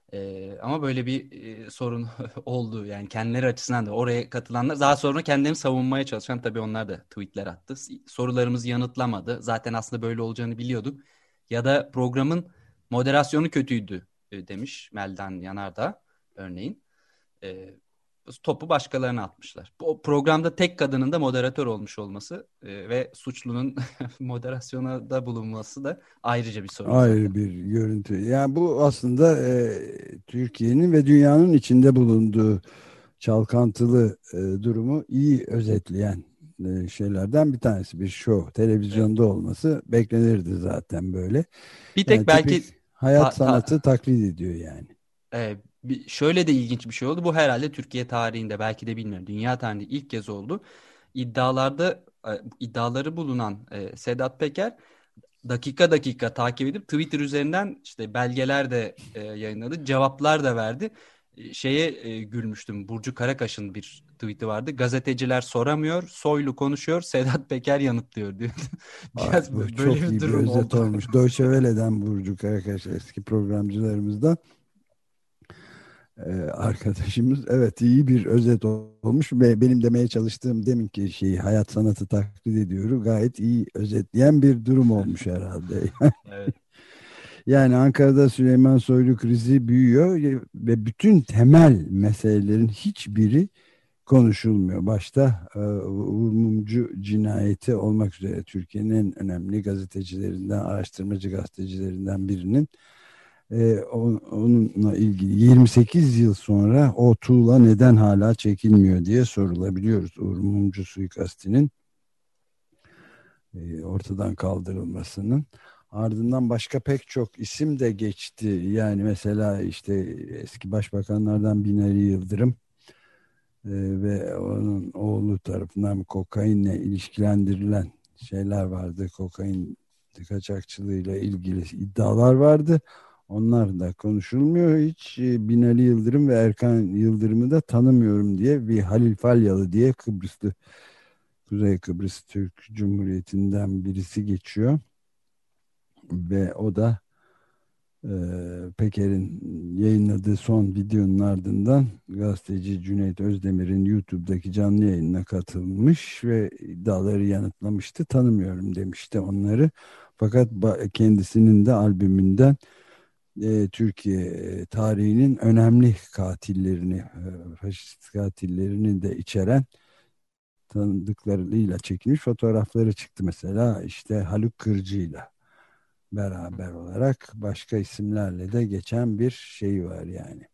Ee, ama böyle bir e, sorun oldu. Yani kendileri açısından da oraya katılanlar daha sonra kendilerini savunmaya çalışan tabii onlar da tweetler attı. Sorularımızı yanıtlamadı. Zaten aslında böyle olacağını biliyorduk. Ya da programın moderasyonu kötüydü e, demiş Meldan Yanardağ örneğin. E, Topu başkalarına atmışlar. Bu programda tek kadının da moderatör olmuş olması e, ve suçlunun moderasyona da bulunması da ayrıca bir sorun zaten. Ayrı bir görüntü. Yani bu aslında e, Türkiye'nin ve dünyanın içinde bulunduğu çalkantılı e, durumu iyi özetleyen e, şeylerden bir tanesi. Bir show, Evet. televizyonda olması beklenirdi zaten böyle. Bir Yani tek tipik belki hayat ta, sanatı ta, taklit ediyor yani. e, bir, şöyle de ilginç bir şey oldu. Bu herhalde Türkiye tarihinde belki de bilmiyorum. Dünya tarihinde ilk kez oldu. İddialarda e, iddiaları bulunan e, Sedat Peker dakika dakika takip edip Twitter üzerinden işte belgeler de e, yayınladı. Cevaplar da verdi. E, şeye e, gülmüştüm. Burcu Karakaş'ın bir tweet'i vardı. Gazeteciler soramıyor, Soylu konuşuyor, Sedat Peker yanıtlıyor diyor. Ay, Biraz bu böyle çok bir iyi bir durum özet oldu. olmuş. Deutsche Welle'den Burcu Karakaş, eski programcılarımızdan e, arkadaşımız. Evet, iyi bir özet olmuş ve benim demeye çalıştığım deminki şeyi, hayat sanatı taklit ediyorum, gayet iyi özetleyen bir durum olmuş herhalde. Evet. Yani Ankara'da Süleyman Soylu krizi büyüyor ve bütün temel meselelerin hiçbiri konuşulmuyor. Başta e, Uğur Mumcu cinayeti olmak üzere Türkiye'nin en önemli gazetecilerinden, araştırmacı gazetecilerinden birinin e, o- onunla ilgili yirmi sekiz yıl sonra o tuğla neden hala çekilmiyor diye sorulabiliyoruz. Uğur Mumcu suikastinin e, ortadan kaldırılmasının. Ardından başka pek çok isim de geçti. Yani mesela işte eski başbakanlardan Binali Yıldırım e, ve onun oğlu tarafından kokainle ilişkilendirilen şeyler vardı. Kokain kaçakçılığıyla ilgili iddialar vardı. Onlar da konuşulmuyor hiç. E, Binali Yıldırım ve Erkan Yıldırım'ı da tanımıyorum diye bir Halil Falyalı diye Kıbrıslı, Kuzey Kıbrıs Türk Cumhuriyeti'nden birisi geçiyor. Ve o da e, Peker'in yayınladığı son videonun ardından gazeteci Cüneyt Özdemir'in YouTube'daki canlı yayınına katılmış ve iddiaları yanıtlamıştı. Tanımıyorum demişti onları. Fakat kendisinin de albümünden e, Türkiye tarihinin önemli katillerini, e, faşist katillerini de içeren tanıdıklarıyla çekilmiş fotoğrafları çıktı. Mesela işte Haluk Kırcı'yla beraber olarak başka isimlerle de geçen bir şey var yani.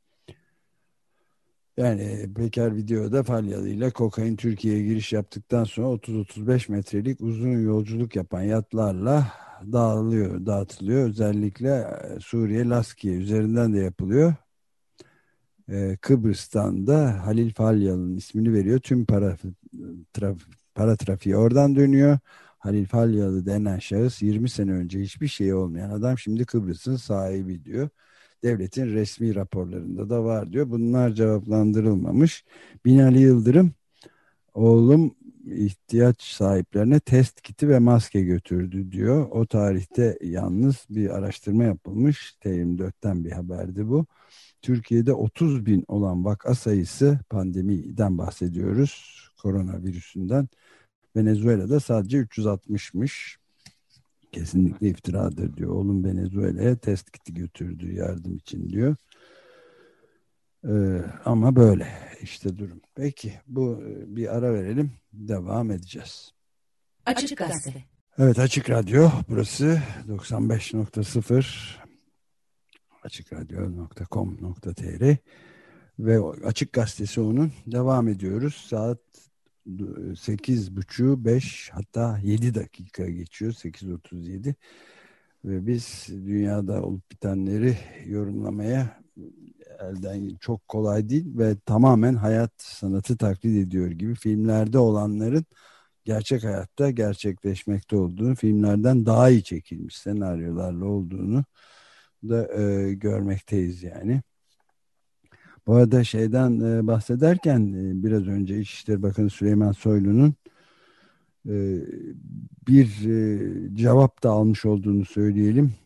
Yani Peker videoda Falyalı ile kokain Türkiye'ye giriş yaptıktan sonra otuz otuz beş metrelik uzun yolculuk yapan yatlarla dağılıyor, dağıtılıyor. Özellikle e, Suriye Laskiye üzerinden de yapılıyor. Ee, Kıbrıs'tan da Halil Falyalı'nın ismini veriyor. Tüm para, traf, para trafiği oradan dönüyor. Halil Falyalı denen şahıs yirmi sene önce hiçbir şey olmayan adam şimdi Kıbrıs'ın sahibi diyor. Devletin resmi raporlarında da var diyor. Bunlar cevaplandırılmamış. Binali Yıldırım, oğlum ihtiyaç sahiplerine test kiti ve maske götürdü diyor. O tarihte yalnız bir araştırma yapılmış. T yirmi dörtten bir haberdi bu. Türkiye'de otuz bin olan vaka sayısı, pandemiden bahsediyoruz, koronavirüsünden. Venezuela'da sadece üç yüz altmışmış. Kesinlikle iftiradır diyor. Oğlum Venezuela'ya test kiti götürdü yardım için diyor. Ee, ama böyle işte durum. Peki bu bir ara verelim. Devam edeceğiz. Açık Gazete. Evet, Açık Radyo burası doksan beş nokta sıfır açık radyo nokta com nokta tr ve Açık Gazetesi onun devam ediyoruz. Saat sekiz buçuk beş, hatta yedi dakika geçiyor, sekiz otuz yedi ve biz dünyada olup bitenleri yorumlamaya, elden çok kolay değil ve tamamen hayat sanatı taklit ediyor gibi filmlerde olanların gerçek hayatta gerçekleşmekte olduğunu, filmlerden daha iyi çekilmiş senaryolarla olduğunu da e, görmekteyiz yani. Bu arada şeyden e, bahsederken e, biraz önce İçişleri Bakanı Süleyman Soylu'nun e, bir e, cevap da almış olduğunu söyleyelim.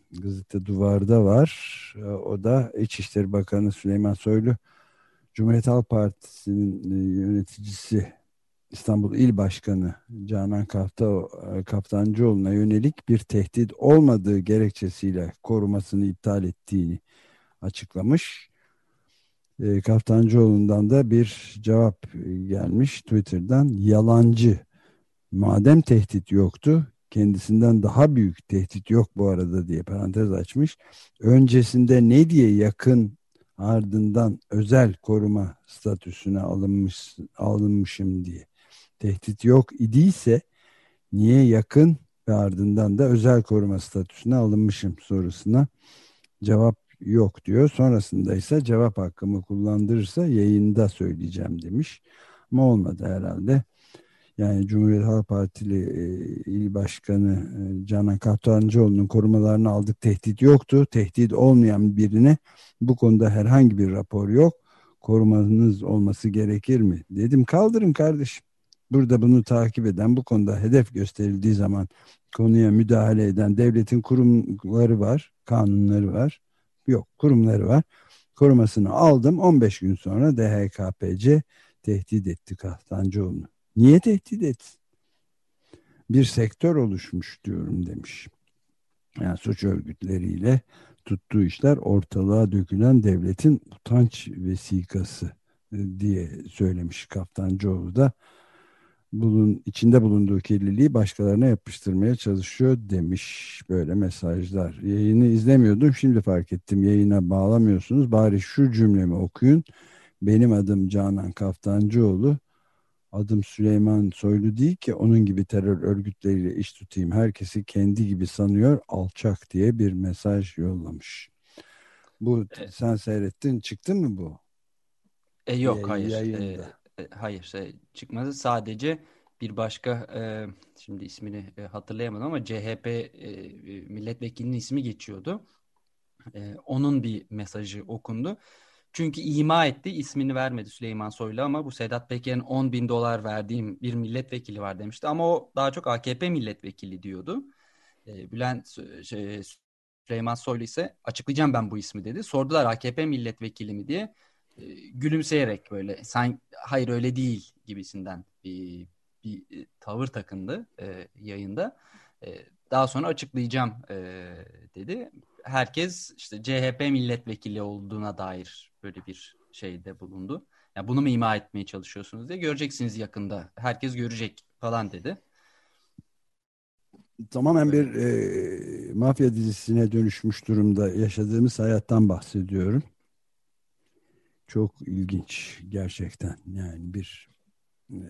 Gazete Duvar'da var. E, o da İçişleri Bakanı Süleyman Soylu, Cumhuriyet Halk Partisi'nin e, yöneticisi İstanbul İl Başkanı Canan Kafta, Kaftancıoğlu'na yönelik bir tehdit olmadığı gerekçesiyle korumasını iptal ettiğini açıklamış. E, Kaftancıoğlu'ndan da bir cevap gelmiş Twitter'dan. Yalancı. Madem tehdit yoktu, kendisinden daha büyük tehdit yok bu arada diye parantez açmış. Öncesinde ne diye yakın, ardından özel koruma statüsüne alınmış alınmışım diye. Tehdit yok idiyse niye yakın ve ardından da özel koruma statüsüne alınmışım sorusuna cevap yok diyor. Sonrasında ise cevap hakkımı kullandırırsa yayında söyleyeceğim demiş. Ama olmadı herhalde. Yani Cumhuriyet Halk Partili e, İl Başkanı e, Canan Kaftancıoğlu'nun korumalarını aldık, tehdit yoktu. Tehdit olmayan birine bu konuda herhangi bir rapor yok. Korumanız olması gerekir mi? Dedim kaldırın kardeşim. Burada bunu takip eden, bu konuda hedef gösterildiği zaman konuya müdahale eden devletin kurumları var, kanunları var. Yok, kurumları var. Korumasını aldım. on beş gün sonra D H K P C tehdit etti Kaftancıoğlu'nu. Niye tehdit etsin? Bir sektör oluşmuş diyorum demiş. Yani suç örgütleriyle tuttuğu işler ortalığa dökülen devletin utanç vesikası diye söylemiş Kaftancıoğlu da. Bulun, içinde bulunduğu kirliliği başkalarına yapıştırmaya çalışıyor demiş. Böyle mesajlar. Yayını izlemiyordum. Şimdi fark ettim. Yayına bağlamıyorsunuz. Bari şu cümlemi okuyun. Benim adım Canan Kaftancıoğlu. Adım Süleyman Soylu değil ki onun gibi terör örgütleriyle iş tutayım. Herkesi kendi gibi sanıyor, alçak diye bir mesaj yollamış. Bu E, sen seyrettin, çıktı mı bu? e, yok Ya- hayır. Yayında. E, e, hayır e, çıkmadı. Sadece bir başka e, şimdi ismini e, hatırlayamadım ama C H P e, milletvekilinin ismi geçiyordu. E, onun bir mesajı okundu. Çünkü ima etti, ismini vermedi Süleyman Soylu ama bu Sedat Peker'in on bin dolar verdiğim bir milletvekili var demişti. Ama o daha çok A K P milletvekili diyordu. E, Bülent şey, Süleyman Soylu ise açıklayacağım ben bu ismi dedi. Sordular A K P milletvekili mi diye. E, gülümseyerek böyle sen hayır öyle değil gibisinden bir, bir tavır takındı e, yayında. E, daha sonra açıklayacağım e, dedi. Herkes işte C H P milletvekili olduğuna dair böyle bir şeyde bulundu. Yani bunu mu ima etmeye çalışıyorsunuz diye göreceksiniz yakında. Herkes görecek falan dedi. Tamamen Böyle. bir e, mafya dizisine dönüşmüş durumda yaşadığımız hayattan bahsediyorum. Çok ilginç gerçekten. Yani bir e,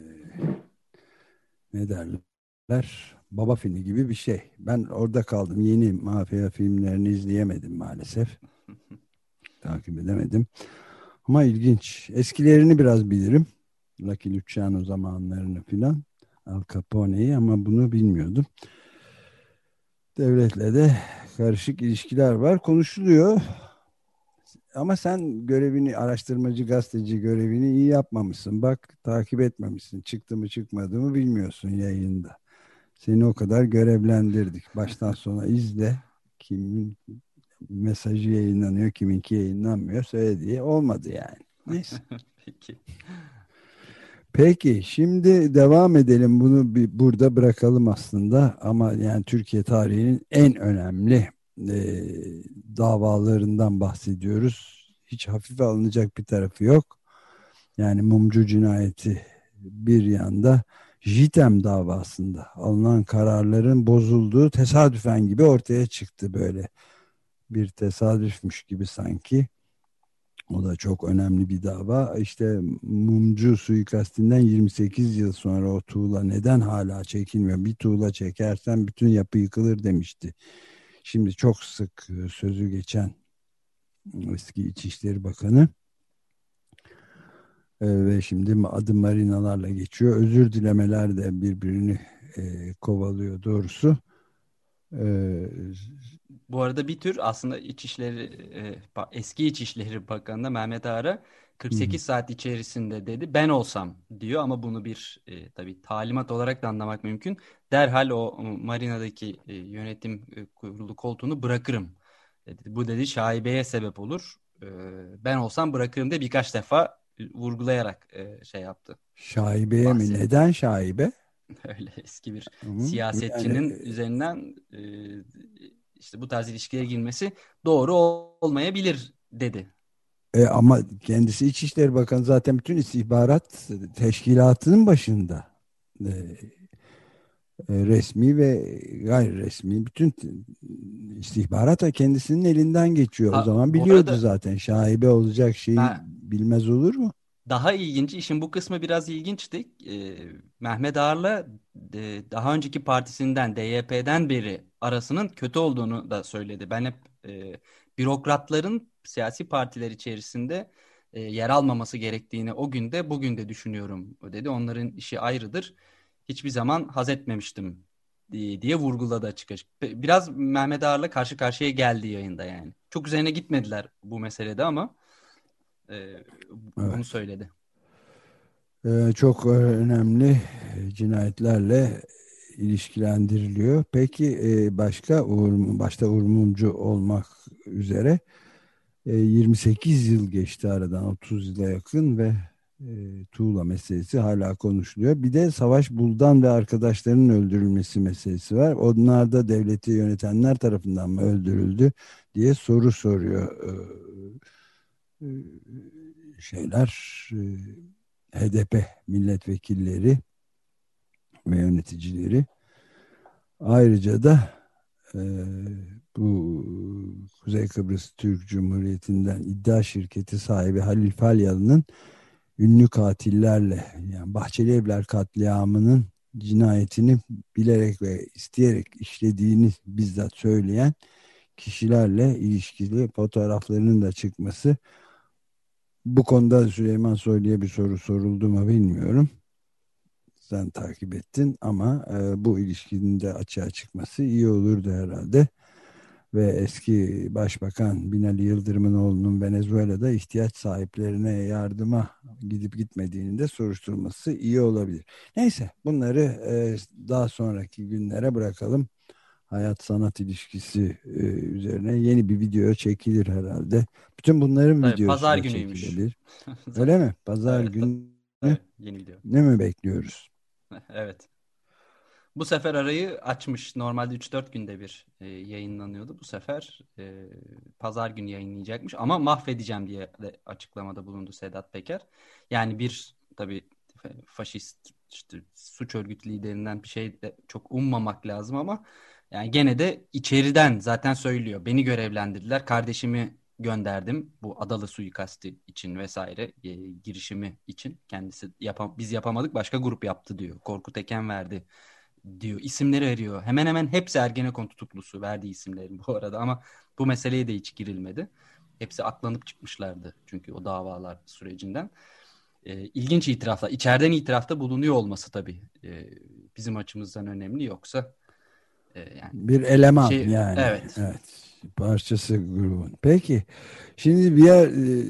ne derler? Baba filmi gibi bir şey. Ben orada kaldım. Yeni mafya filmlerini izleyemedim maalesef. Takip edemedim. Ama ilginç. Eskilerini biraz bilirim. Lucky Luciano zamanlarını filan. Al Capone'yi ama bunu bilmiyordum. Devletle de karışık ilişkiler var. Konuşuluyor. Ama sen görevini, araştırmacı gazeteci görevini iyi yapmamışsın. Bak takip etmemişsin. Çıktı mı çıkmadı mı bilmiyorsun yayında. Seni o kadar görevlendirdik. Baştan sona izle. Kimin mesajı yayınlanıyor, kiminki yayınlanmıyor. Söylediği olmadı yani. Neyse. Peki. Peki şimdi devam edelim. Bunu bir burada bırakalım aslında. Ama yani Türkiye tarihinin en önemli e, davalarından bahsediyoruz. Hiç hafife alınacak bir tarafı yok. Yani Mumcu cinayeti bir yanda, JITEM davasında alınan kararların bozulduğu tesadüfen gibi ortaya çıktı, böyle bir tesadüfmüş gibi sanki. O da çok önemli bir dava. İşte Mumcu suikastinden yirmi sekiz yıl sonra o tuğla neden hala çekilmiyor? Bir tuğla çekersen bütün yapı yıkılır demişti. Şimdi çok sık sözü geçen eski İçişleri Bakanı. Ee, ve şimdi adı marinalarla geçiyor. Özür dilemeler de birbirini e, kovalıyor doğrusu. Ee, Bu arada bir tür aslında İçişleri e, eski İçişleri Bakanı da Mehmet Ağar'a kırk sekiz saat içerisinde dedi ben olsam diyor ama bunu bir e, tabii talimat olarak da anlamak mümkün. Derhal o marinadaki e, yönetim e, kurulu koltuğunu bırakırım. E, dedi. Bu dedi şaibeye sebep olur. E, ben olsam bırakırım de birkaç defa vurgulayarak e, şey yaptı. Şaibeye mi? Bahsetti. Neden şaibe? Öyle eski bir Hı? siyasetçinin Yani, üzerinden e, işte bu tarz ilişkilere girmesi doğru olmayabilir dedi. e, ama kendisi İçişleri Bakanı zaten bütün istihbarat teşkilatının başında. E, e, resmi ve gayri resmi bütün t- istihbarat da kendisinin elinden geçiyor. O Ha, zaman bu biliyordu arada zaten şaibe olacak şeyi ha, bilmez olur mu? daha ilginç, işin bu kısmı biraz ilginçti. Ee, Mehmet Ağar'la e, daha önceki partisinden D Y P'den beri arasının kötü olduğunu da söyledi. Ben hep e, bürokratların siyasi partiler içerisinde e, yer almaması gerektiğini o gün de bugün de düşünüyorum dedi. Onların işi ayrıdır. Hiçbir zaman haz etmemiştim diye, diye vurguladı açık açık. Biraz Mehmet Ağar'la karşı karşıya geldi yayında yani. Çok üzerine gitmediler bu meselede ama e, bunu Evet. söyledi. Ee, çok önemli cinayetlerle ilişkilendiriliyor. Peki e, başka Uğur, başta Uğur Mumcu olmak üzere e, yirmi sekiz yıl geçti aradan, otuz yıla yakın ve e, tuğla meselesi hala konuşuluyor. Bir de Savaş Buldan ve arkadaşlarının öldürülmesi meselesi var. Onlar da devleti yönetenler tarafından mı öldürüldü diye soru soruyor e, e, şeyler e, H D P milletvekilleri ve yöneticileri. Ayrıca da e, bu Kuzey Kıbrıs Türk Cumhuriyeti'nden iddia şirketi sahibi Halil Falyalı'nın ünlü katillerle, yani Bahçeli Evler katliamının cinayetini bilerek ve isteyerek işlediğini bizzat söyleyen kişilerle ilişkili fotoğraflarının da çıkması. Bu konuda Süleyman Soylu'ya bir soru soruldu mu bilmiyorum. Sen takip ettin ama e, bu ilişkinin de açığa çıkması iyi olurdu herhalde. Ve eski Başbakan Binali Yıldırım'ın oğlunun Venezuela'da ihtiyaç sahiplerine yardıma gidip gitmediğini de soruşturması iyi olabilir. Neyse, bunları e, daha sonraki günlere bırakalım. Hayat sanat ilişkisi e, üzerine yeni bir video çekilir herhalde. Bütün bunların Tabii videosu pazar da günüymüş. çekilebilir. Öyle mi? Pazar Evet, günü tabii, yeni video. ne mi bekliyoruz? Evet. Bu sefer arayı açmış. Normalde üç dört günde bir e, yayınlanıyordu. Bu sefer e, pazar günü yayınlayacakmış. Ama mahvedeceğim diye de açıklamada bulundu Sedat Peker. Yani bir tabii faşist işte, suç örgütü liderinden bir şey de çok ummamak lazım ama yani gene de içeriden zaten söylüyor. Beni görevlendirdiler. Kardeşimi gönderdim bu Adalı suikasti için vesaire e, girişimi için. Kendisi yapam biz yapamadık, başka grup yaptı diyor. Korkut Eken verdi diyor. İsimleri veriyor. Hemen hemen hepsi Ergenekon tutuklusu, verdiği isimlerin bu arada, ama bu meseleye de hiç girilmedi. Hepsi aklanıp çıkmışlardı çünkü o davalar sürecinden. E, ilginç itiraflar. İçeriden itirafta bulunuyor olması tabii e, bizim açımızdan önemli, yoksa e, yani Bir eleman şey yani. evet. Evet. Parçası grubun. Peki. Şimdi bir yer e,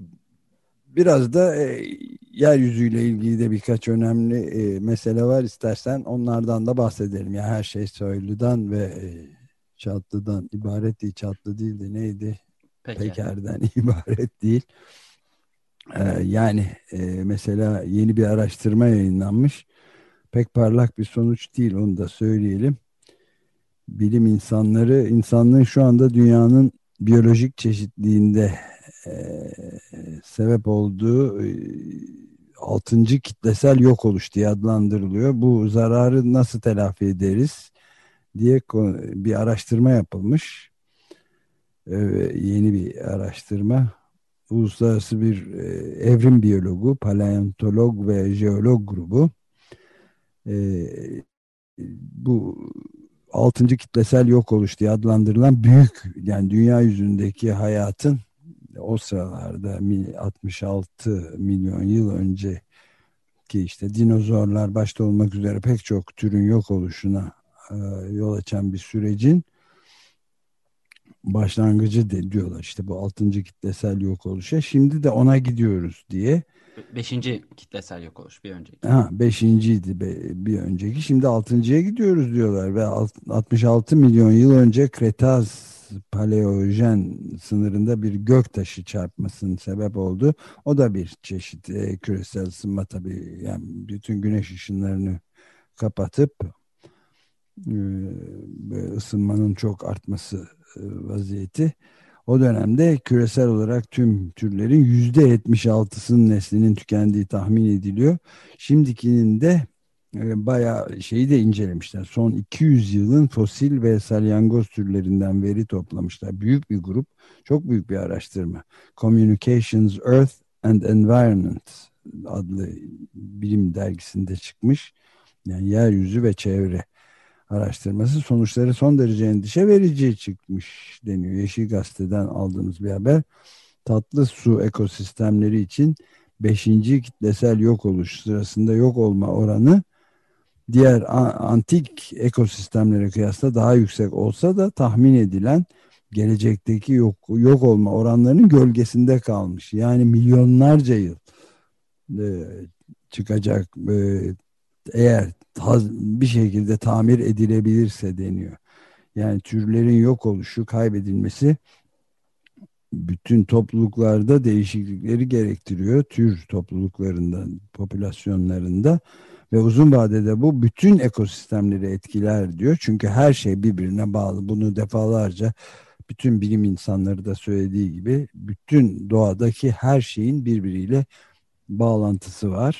biraz da e, yeryüzüyle ilgili de birkaç önemli e, mesele var. İstersen onlardan da bahsedelim. Ya her şey Soylu'dan ve e, Çatlı'dan ibaret değil. Çatlı değil de neydi? Peki. Peker'den ibaret değil. E, yani e, mesela yeni bir araştırma yayınlanmış. Pek parlak bir sonuç değil, onu da söyleyelim. Bilim insanları insanlığın şu anda dünyanın biyolojik çeşitliliğinde e, sebep olduğu e, altıncı kitlesel yok oluş diye adlandırılıyor. Bu zararı nasıl telafi ederiz diye bir araştırma yapılmış. E, yeni bir araştırma. Uluslararası bir e, evrim biyologu, paleontolog ve jeolog grubu e, bu altıncı kitlesel yok oluş diye adlandırılan büyük, yani dünya yüzündeki hayatın o sıralarda altmış altı milyon yıl önce ki işte dinozorlar başta olmak üzere pek çok türün yok oluşuna e, yol açan bir sürecin başlangıcı de diyorlar işte bu altıncı kitlesel yok oluşa. Şimdi de ona gidiyoruz diye. Beşinci kitlesel yok oluş bir önceki. Ha, beşinciydi be- bir önceki. Şimdi altıncıya gidiyoruz diyorlar ve alt- altmış altı milyon yıl önce Kretaz Paleojen sınırında bir göktaşı çarpmasının sebep oldu. O da bir çeşit e, küresel ısınma tabii. Yani bütün güneş ışınlarını kapatıp e, böyle ısınmanın çok artması e, vaziyeti. O dönemde küresel olarak tüm türlerin yüzde yetmiş altısının neslinin tükendiği tahmin ediliyor. Şimdikinin de e, bayağı şeyi de incelemişler. Son iki yüz yılın fosil ve salyangoz türlerinden veri toplamışlar. Büyük bir grup, çok büyük bir araştırma. Communications, Earth and Environment adlı bilim dergisinde çıkmış. Yani yeryüzü ve çevre araştırması sonuçları son derece endişe verici çıkmış deniyor. Yeşil Gazete'den aldığımız bir haber. Tatlı su ekosistemleri için beşinci kitlesel yok oluş sırasında yok olma oranı diğer antik ekosistemlere kıyasla daha yüksek olsa da tahmin edilen gelecekteki yok, yok olma oranlarının gölgesinde kalmış. Yani milyonlarca yıl e, çıkacak e, eğer taz, bir şekilde tamir edilebilirse deniyor. Yani türlerin yok oluşu, kaybedilmesi bütün topluluklarda değişiklikleri gerektiriyor. Tür topluluklarında, popülasyonlarında ve uzun vadede bu bütün ekosistemleri etkiler diyor. Çünkü her şey birbirine bağlı. Bunu defalarca bütün bilim insanları da söylediği gibi bütün doğadaki her şeyin birbiriyle bağlantısı var.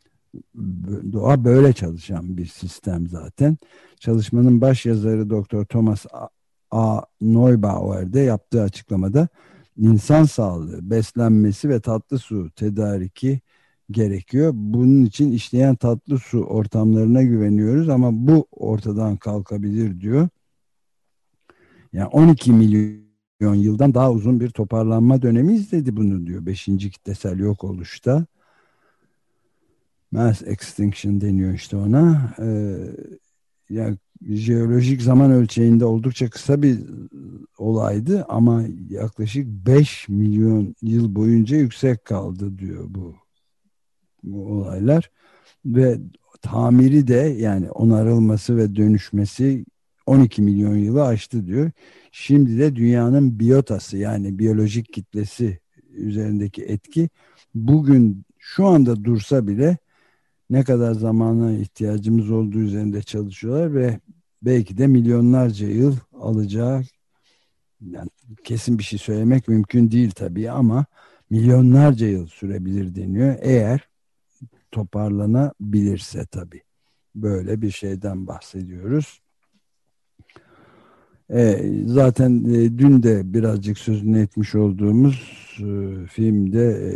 Doğa böyle çalışan bir sistem zaten. Çalışmanın baş yazarı Doktor Thomas A. Neubauer'de yaptığı açıklamada insan sağlığı, beslenmesi ve tatlı su tedariki gerekiyor. Bunun için işleyen tatlı su ortamlarına güveniyoruz ama bu ortadan kalkabilir diyor. Yani on iki milyon yıldan daha uzun bir toparlanma dönemi izledi bunu diyor. Beşinci kitlesel yok oluşta. Mass extinction deniyor işte ona. Ee, yani jeolojik zaman ölçeğinde oldukça kısa bir olaydı ama yaklaşık beş milyon yıl boyunca yüksek kaldı diyor bu, bu olaylar ve tamiri de yani onarılması ve dönüşmesi on iki milyon yılı aştı diyor. Şimdi de dünyanın biyotası yani biyolojik kitlesi üzerindeki etki bugün şu anda dursa bile ne kadar zamana ihtiyacımız olduğu üzerinde çalışıyorlar ve belki de milyonlarca yıl alacağı, yani kesin bir şey söylemek mümkün değil tabii ama milyonlarca yıl sürebilir deniyor. Eğer toparlanabilirse tabii. Böyle bir şeyden bahsediyoruz. E, zaten e, dün de birazcık sözünü etmiş olduğumuz e, filmde e,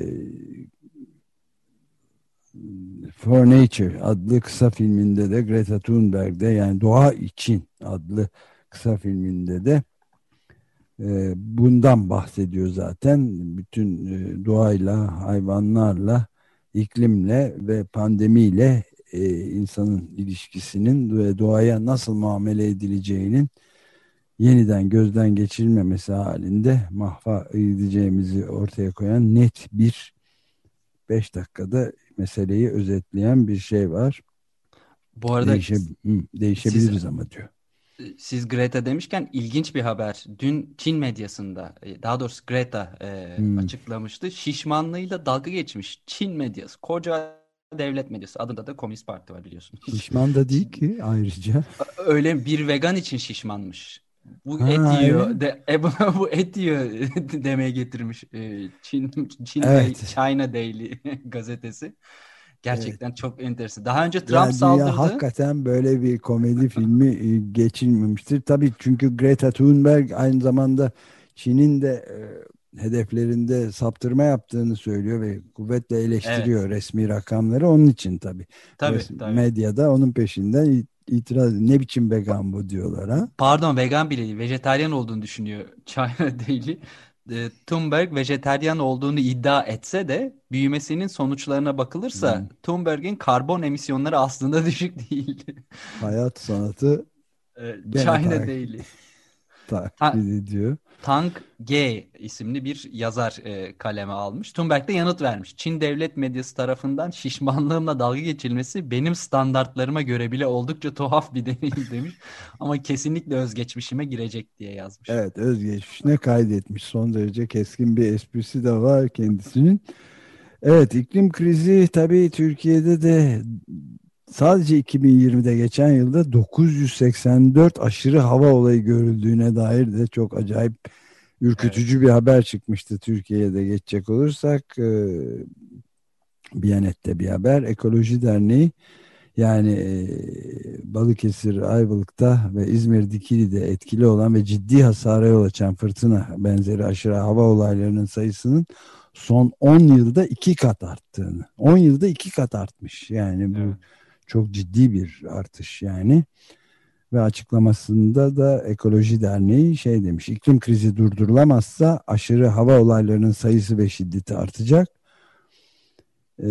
For Nature adlı kısa filminde de Greta Thunberg'de yani Doğa İçin adlı kısa filminde de e, bundan bahsediyor zaten. Bütün e, doğayla, hayvanlarla, iklimle ve pandemiyle e, insanın ilişkisinin ve doğaya nasıl muamele edileceğinin yeniden gözden geçirilmemesi halinde mahva edeceğimizi ortaya koyan net bir beş dakikada meseleyi özetleyen bir şey var. Bu arada Değişe, hı, değişebiliriz siz, ama diyor. siz Greta demişken ilginç bir haber. Dün Çin medyasında, daha doğrusu Greta e, Hmm. açıklamıştı. Şişmanlığıyla dalga geçmiş Çin medyası. Koca devlet medyası. Adında da Komünist Parti var biliyorsunuz. Şişman da değil ki ayrıca. Öyle bir vegan için şişmanmış. Bu Ha, et yiyor. evet. De, e, bu, bu et yiyor demeye getirmiş e, Çin Çin Evet. Day, China Daily gazetesi. Gerçekten Evet. çok enteresan. Daha önce Trump Ya dünya saldırdı. hakikaten böyle bir komedi filmi e, geçilmemiştir. Tabii çünkü Greta Thunberg aynı zamanda Çin'in de e, hedeflerinde saptırma yaptığını söylüyor ve kuvvetle eleştiriyor Evet. resmi rakamları. Onun için tabii, Tabii, resmi, tabii. medyada onun peşinden it- itiraz, ne biçim vegan bu diyorlar ha. Pardon, vegan bile değil, vejetaryen olduğunu düşünüyor China Daily. E, Thunberg vejetaryen olduğunu iddia etse de büyümesinin sonuçlarına bakılırsa Hmm. Thunberg'in karbon emisyonları aslında düşük değil. Hayat sanatı E, gene China ta- Daily. taklit ediyor. Tank G isimli bir yazar e, kaleme almış. Thunberg de yanıt vermiş. Çin devlet medyası tarafından şişmanlığımla dalga geçilmesi benim standartlarıma göre bile oldukça tuhaf bir deneyim demiş. Ama kesinlikle özgeçmişime girecek diye yazmış. Evet, özgeçmişine kaydetmiş. Son derece keskin bir esprisi de var kendisinin. Evet, iklim krizi tabii Türkiye'de de sadece iki bin yirmide geçen yılda dokuz yüz seksen dört aşırı hava olayı görüldüğüne dair de çok acayip ürkütücü evet. bir haber çıkmıştı Türkiye'de geçecek olursak. Biyanet'te bir haber. Ekoloji Derneği yani Balıkesir, Ayvalık'ta ve İzmir Dikili'de etkili olan ve ciddi hasara yol açan fırtına benzeri aşırı hava olaylarının sayısının son on yılda iki kat arttığını. on yılda iki kat artmış. Yani bu evet. çok ciddi bir artış yani. Ve açıklamasında da Ekoloji Derneği şey demiş. İklim krizi durdurulamazsa aşırı hava olaylarının sayısı ve şiddeti artacak. Ee,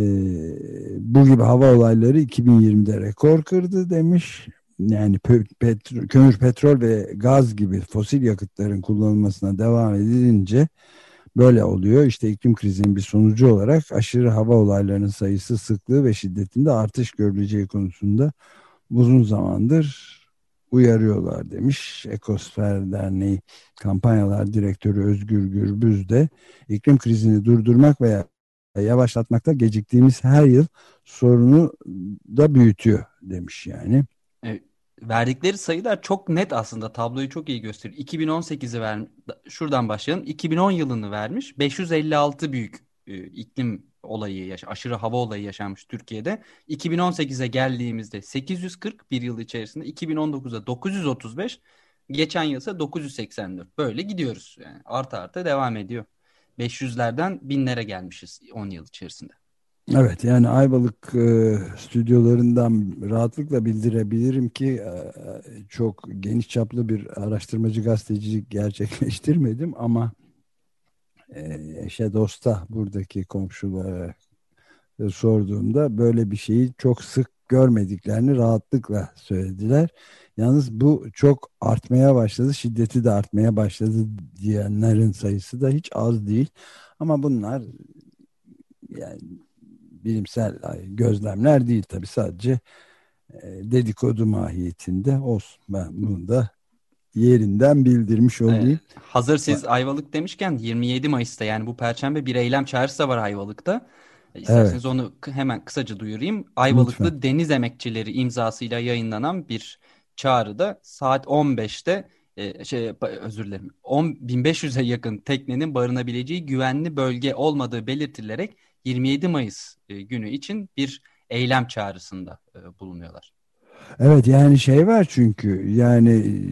bu gibi hava olayları iki bin yirmide rekor kırdı demiş. Yani petro, kömür, petrol ve gaz gibi fosil yakıtların kullanılmasına devam edilince böyle oluyor. İşte iklim krizinin bir sonucu olarak aşırı hava olaylarının sayısı, sıklığı ve şiddetinde artış görüleceği konusunda uzun zamandır uyarıyorlar demiş. Ekosfer Derneği Kampanyalar Direktörü Özgür Gürbüz de iklim krizini durdurmak veya yavaşlatmakta geciktiğimiz her yıl sorunu da büyütüyor demiş yani. Evet. Verdikleri sayılar çok net aslında, tabloyu çok iyi gösteriyor. iki bin on sekizi ver, şuradan başlayalım. iki bin on yılını vermiş. beş yüz elli altı büyük e, iklim olayı, yaş- aşırı hava olayı yaşanmış Türkiye'de. iki bin on sekize geldiğimizde sekiz yüz kırk bir yıl içerisinde, iki bin on dokuza dokuz yüz otuz beş, geçen yıl ise dokuz yüz seksen dört. Böyle gidiyoruz. Yani arta arta devam ediyor. beş yüzlerden binlere gelmişiz on yıl içerisinde. Evet, yani Ayvalık e, stüdyolarından rahatlıkla bildirebilirim ki e, çok geniş çaplı bir araştırmacı gazetecilik gerçekleştirmedim ama e, eşe dosta buradaki komşulara e, sorduğumda böyle bir şeyi çok sık görmediklerini rahatlıkla söylediler. Yalnız bu çok artmaya başladı, şiddeti de artmaya başladı diyenlerin sayısı da hiç az değil. Ama bunlar yani bilimsel gözlemler değil tabii, sadece dedikodu mahiyetinde olsun. Ben bunu da yerinden bildirmiş olayım. Ee, hazır siz Ayvalık demişken, yirmi yedi Mayıs'ta yani bu Perşembe bir eylem çağrısı da var Ayvalık'ta. İsterseniz evet. onu hemen kısaca duyurayım. Ayvalıklı Lütfen. Deniz Emekçileri imzasıyla yayınlanan bir çağrıda saat on beşte e, şey özür dilerim on bin beş yüze yakın teknenin barınabileceği güvenli bölge olmadığı belirtilerek yirmi yedi Mayıs e, günü için bir eylem çağrısında e, bulunuyorlar. Evet, yani şey var çünkü yani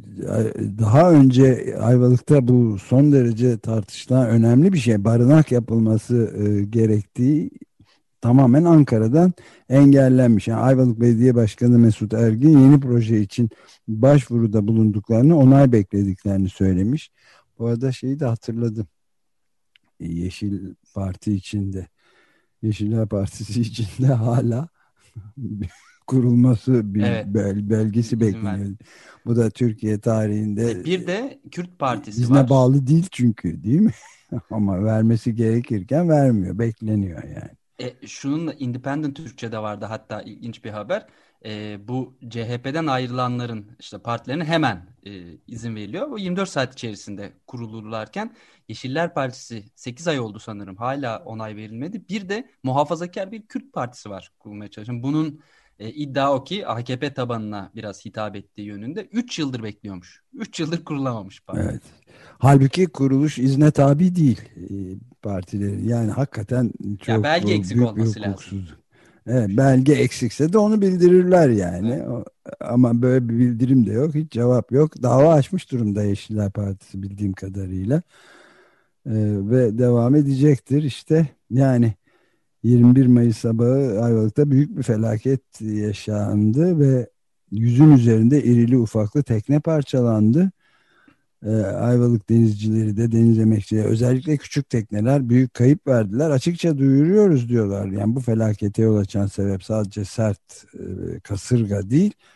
daha önce Ayvalık'ta bu son derece tartışılan önemli bir şey, barınak yapılması e, gerektiği tamamen Ankara'dan engellenmiş. Yani Ayvalık Belediye Başkanı Mesut Ergin yeni proje için başvuruda bulunduklarını, onay beklediklerini söylemiş. Bu arada şeyi de hatırladım. Yeşil Parti içinde, Yeşiller Partisi içinde hala kurulması bir evet. bel, belgesi bekleniyor. Bu da Türkiye tarihinde bir de Kürt Partisi izne var. bağlı değil çünkü, değil mi? Ama vermesi gerekirken vermiyor. Bekleniyor yani. E, şunun da Independent Türkçe'de vardı hatta ilginç bir haber. E, bu C H P'den ayrılanların işte partilerine hemen e, izin veriliyor. Bu yirmi dört saat içerisinde kurulurlarken Yeşiller Partisi sekiz ay oldu sanırım. Hala onay verilmedi. Bir de muhafazakar bir Kürt Partisi var kurulmaya çalışan. Bunun e, iddia o ki A K P tabanına biraz hitap ettiği yönünde. üç yıldır bekliyormuş. üç yıldır kurulamamış parti. Evet. Halbuki kuruluş izne tabi değil e, partilerin. Yani hakikaten çok ya belge eksik büyük olması bir hukuksuzluk. lazım. Evet, belge eksikse de onu bildirirler yani. Evet. O, ama böyle bir bildirim de yok, hiç cevap yok. Dava açmış durumda Yeşiller Partisi bildiğim kadarıyla. Ee, ve devam edecektir işte. Yani yirmi bir Mayıs sabahı Ayvalık'ta büyük bir felaket yaşandı ve yüzün üzerinde irili ufaklı tekne parçalandı. Ee, Ayvalık denizcileri de, deniz emekçileri, özellikle küçük tekneler büyük kayıp verdiler. Açıkça duyuruyoruz diyorlar. Yani bu felakete yol açan sebep sadece sert e, kasırga değil,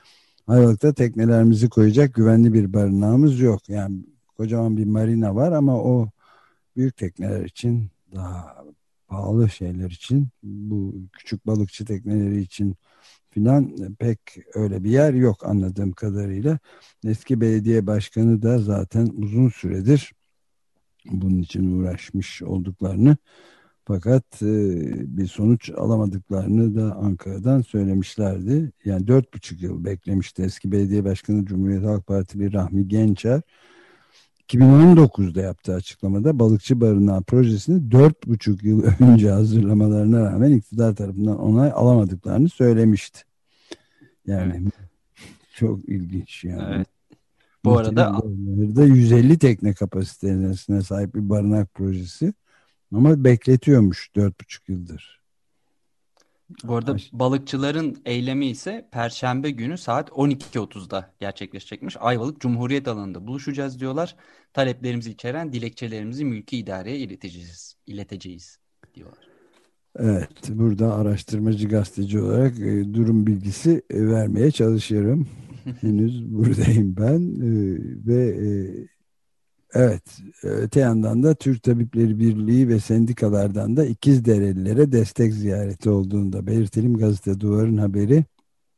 Ayvalık'ta teknelerimizi koyacak güvenli bir barınağımız yok. Yani kocaman bir marina var ama o büyük tekneler için, daha pahalı şeyler için, bu küçük balıkçı tekneleri için filan pek öyle bir yer yok anladığım kadarıyla. Eski belediye başkanı da zaten uzun süredir bunun için uğraşmış olduklarını, fakat e, bir sonuç alamadıklarını da Ankara'dan söylemişlerdi. Yani dört buçuk yıl beklemişti eski belediye başkanı Cumhuriyet Halk Partili Rahmi Gençer. iki bin on dokuzda yaptığı açıklamada balıkçı barınağı projesini dört buçuk yıl önce hazırlamalarına rağmen iktidar tarafından onay alamadıklarını söylemişti. Yani evet. Çok ilginç yani. Evet. Bu arada da yüz elli tekne kapasitesine sahip bir barınak projesi ama bekletiyormuş dört buçuk yıldır. Bu arada balıkçıların eylemi ise Perşembe günü saat on iki otuzda gerçekleşecekmiş. Ayvalık Cumhuriyet Alanı'nda buluşacağız diyorlar. Taleplerimizi içeren dilekçelerimizi mülki idareye ileteceğiz, ileteceğiz diyorlar. Evet, burada araştırmacı gazeteci olarak e, durum bilgisi e, vermeye çalışıyorum. Henüz buradayım ben e, ve e, evet, öte yandan da Türk Tabipleri Birliği ve sendikalardan da İkizderelilere destek ziyareti olduğunu da belirtelim. Gazete Duvar'ın haberi.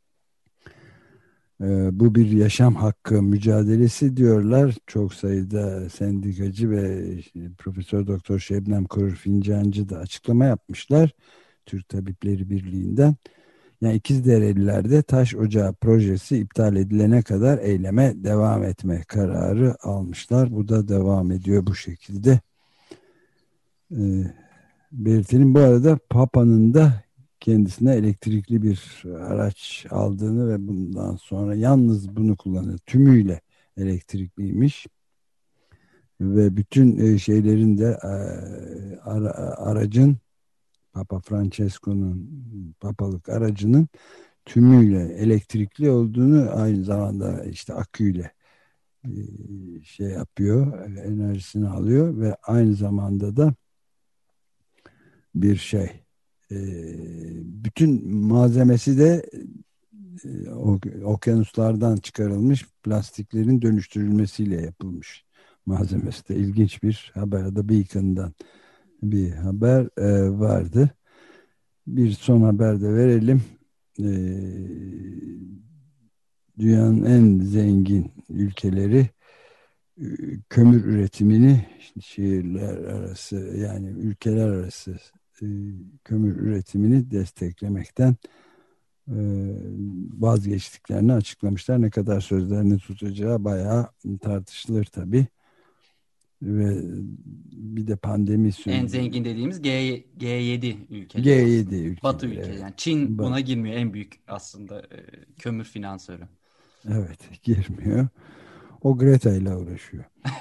E, bu bir yaşam hakkı mücadelesi diyorlar. Çok sayıda sendikacı ve işte, Profesör Doktor Şebnem Korur Fincancı da açıklama yapmışlar Türk Tabipleri Birliği'nden. Yani İkizderelilerde taş ocağı projesi iptal edilene kadar eyleme devam etme kararı almışlar. Bu da devam ediyor bu şekilde. Ee, belirtelim, bu arada Papa'nın da kendisine elektrikli bir araç aldığını ve bundan sonra yalnız bunu kullanır. Tümüyle elektrikliymiş. Ve bütün şeylerin de aracın, Papa Francesco'nun papalık aracının tümüyle elektrikli olduğunu, aynı zamanda işte aküyle şey yapıyor, enerjisini alıyor ve aynı zamanda da bir şey, bütün malzemesi de okyanuslardan çıkarılmış plastiklerin dönüştürülmesiyle yapılmış malzemesi de. İlginç bir haber de Beacon'dan bir haber vardı. Bir son haber de verelim. Dünyanın en zengin ülkeleri kömür üretimini, şehirler arası yani ülkeler arası kömür üretimini desteklemekten vazgeçtiklerini açıklamışlar. Ne kadar sözlerini tutacağı bayağı tartışılır tabii. Ve bir de pandemi süreci. En zengin dediğimiz G, G yedi ülkeleri. G yedi ülkeleri. Batı ülke evet. Yani Çin Bat- buna girmiyor, en büyük aslında e, kömür finansörü. Evet, girmiyor. O Greta ile uğraşıyor.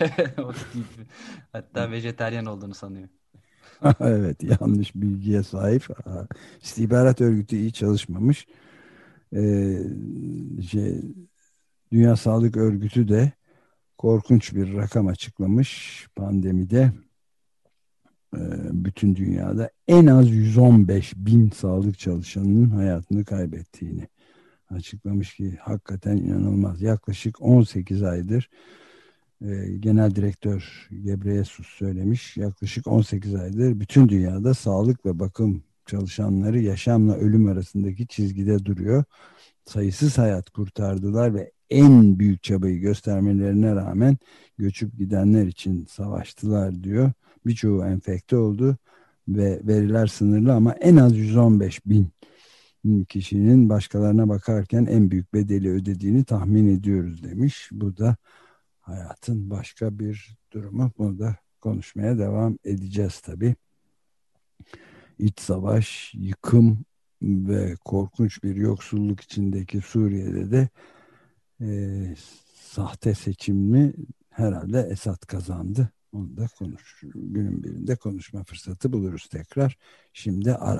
Hatta vejetaryen olduğunu sanıyor. Evet, yanlış bilgiye sahip. İstihbarat örgütü iyi çalışmamış. Ee, şey, Dünya Sağlık Örgütü de korkunç bir rakam açıklamış pandemide. Ee, bütün dünyada en az yüz on beş bin sağlık çalışanının hayatını kaybettiğini açıklamış ki hakikaten inanılmaz. Yaklaşık on sekiz aydır e, Genel Direktör Gebreyesus söylemiş. Yaklaşık on sekiz aydır bütün dünyada sağlık ve bakım çalışanları yaşamla ölüm arasındaki çizgide duruyor. Sayısız hayat kurtardılar ve en büyük çabayı göstermelerine rağmen göçüp gidenler için savaştılar diyor. Birçoğu enfekte oldu ve veriler sınırlı ama en az yüz on beş bin kişinin başkalarına bakarken en büyük bedeli ödediğini tahmin ediyoruz demiş. Bu da hayatın başka bir durumu. Bunu da konuşmaya devam edeceğiz tabii. İç savaş, yıkım ve korkunç bir yoksulluk içindeki Suriye'de de e, sahte seçimi herhalde Esad kazandı. Onu da konuş, günün birinde konuşma fırsatı buluruz tekrar. Şimdi ara.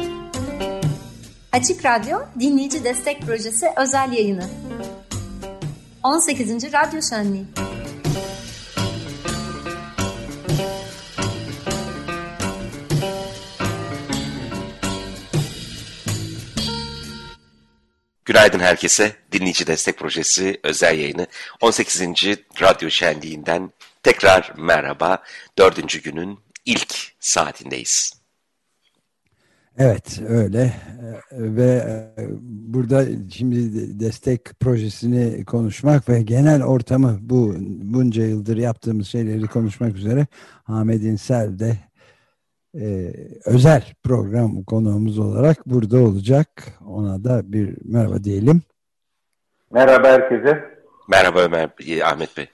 Açık Radyo Dinleyici Destek Projesi özel yayını. on sekizinci Radyo Şenliği. Günaydın herkese. Dinleyici Destek Projesi özel yayını on sekizinci Radyo Şenliği'nden tekrar merhaba. Dördüncü günün ilk saatindeyiz. Evet, öyle ve burada şimdi destek projesini konuşmak ve genel ortamı, bu bunca yıldır yaptığımız şeyleri konuşmak üzere Ahmet İnsel de e, özel program konuğumuz olarak burada olacak. Ona da bir merhaba diyelim. Merhaba herkese. Merhaba Ömer, Ahmet Bey.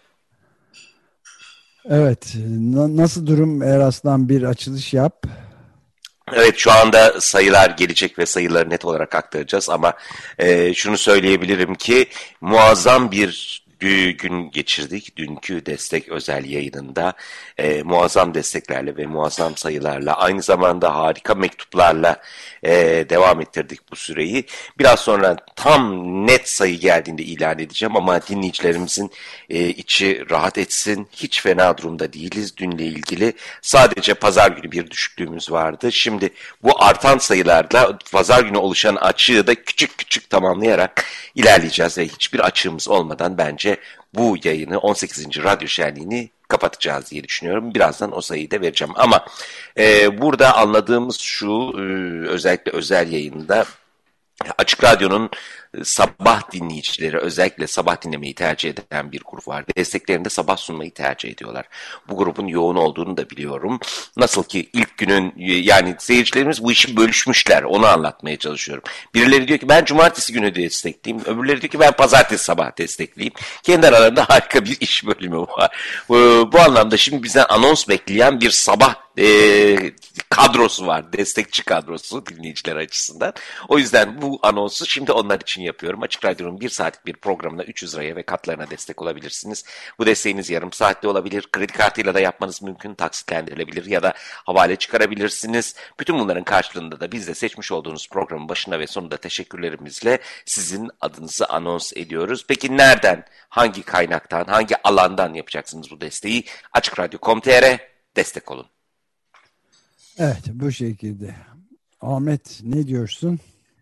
Evet, na- nasıl durum Eraslan, bir açılış yap. Evet, şu anda sayılar gelecek ve sayıları net olarak aktaracağız ama e, şunu söyleyebilirim ki muazzam bir gün geçirdik. Dünkü destek özel yayınında e, muazzam desteklerle ve muazzam sayılarla, aynı zamanda harika mektuplarla e, devam ettirdik bu süreyi. Biraz sonra tam net sayı geldiğinde ilan edeceğim ama dinleyicilerimizin e, içi rahat etsin. Hiç fena durumda değiliz dünle ilgili. Sadece pazar günü bir düşüklüğümüz vardı. Şimdi bu artan sayılarla pazar günü oluşan açığı da küçük küçük tamamlayarak ilerleyeceğiz ve hiçbir açığımız olmadan bence bu yayını on sekizinci Radyo Şenliği'ni kapatacağız diye düşünüyorum. Birazdan o sayıyı da vereceğim. Ama e, burada anladığımız şu, e, özellikle özel yayında Açık Radyo'nun sabah dinleyicileri, özellikle sabah dinlemeyi tercih eden bir grup var. Desteklerinde sabah sunmayı tercih ediyorlar. Bu grubun yoğun olduğunu da biliyorum. Nasıl ki ilk günün, yani seyircilerimiz bu işi bölüşmüşler. Onu anlatmaya çalışıyorum. Birileri diyor ki ben cumartesi günü destekleyeyim. Öbürleri diyor ki ben pazartesi sabah destekleyeyim. Kendi aralarında harika bir iş bölümü var. Bu anlamda şimdi bizden anons bekleyen bir sabah e, kadrosu var. Destekçi kadrosu dinleyiciler açısından. O yüzden bu anonsu şimdi onlar için yapıyorum. Açık Radyo'nun bir saatlik bir programına üç yüz liraya ve katlarına destek olabilirsiniz. Bu desteğiniz yarım saatli olabilir. Kredi kartıyla da yapmanız mümkün. Taksitlendirilebilir ya da havale çıkarabilirsiniz. Bütün bunların karşılığında da biz de seçmiş olduğunuz programın başında ve sonunda teşekkürlerimizle sizin adınızı anons ediyoruz. Peki nereden, hangi kaynaktan, hangi alandan yapacaksınız bu desteği? Açık Radyo nokta com nokta tr destek olun. Evet, bu şekilde. Ahmet, ne diyorsun?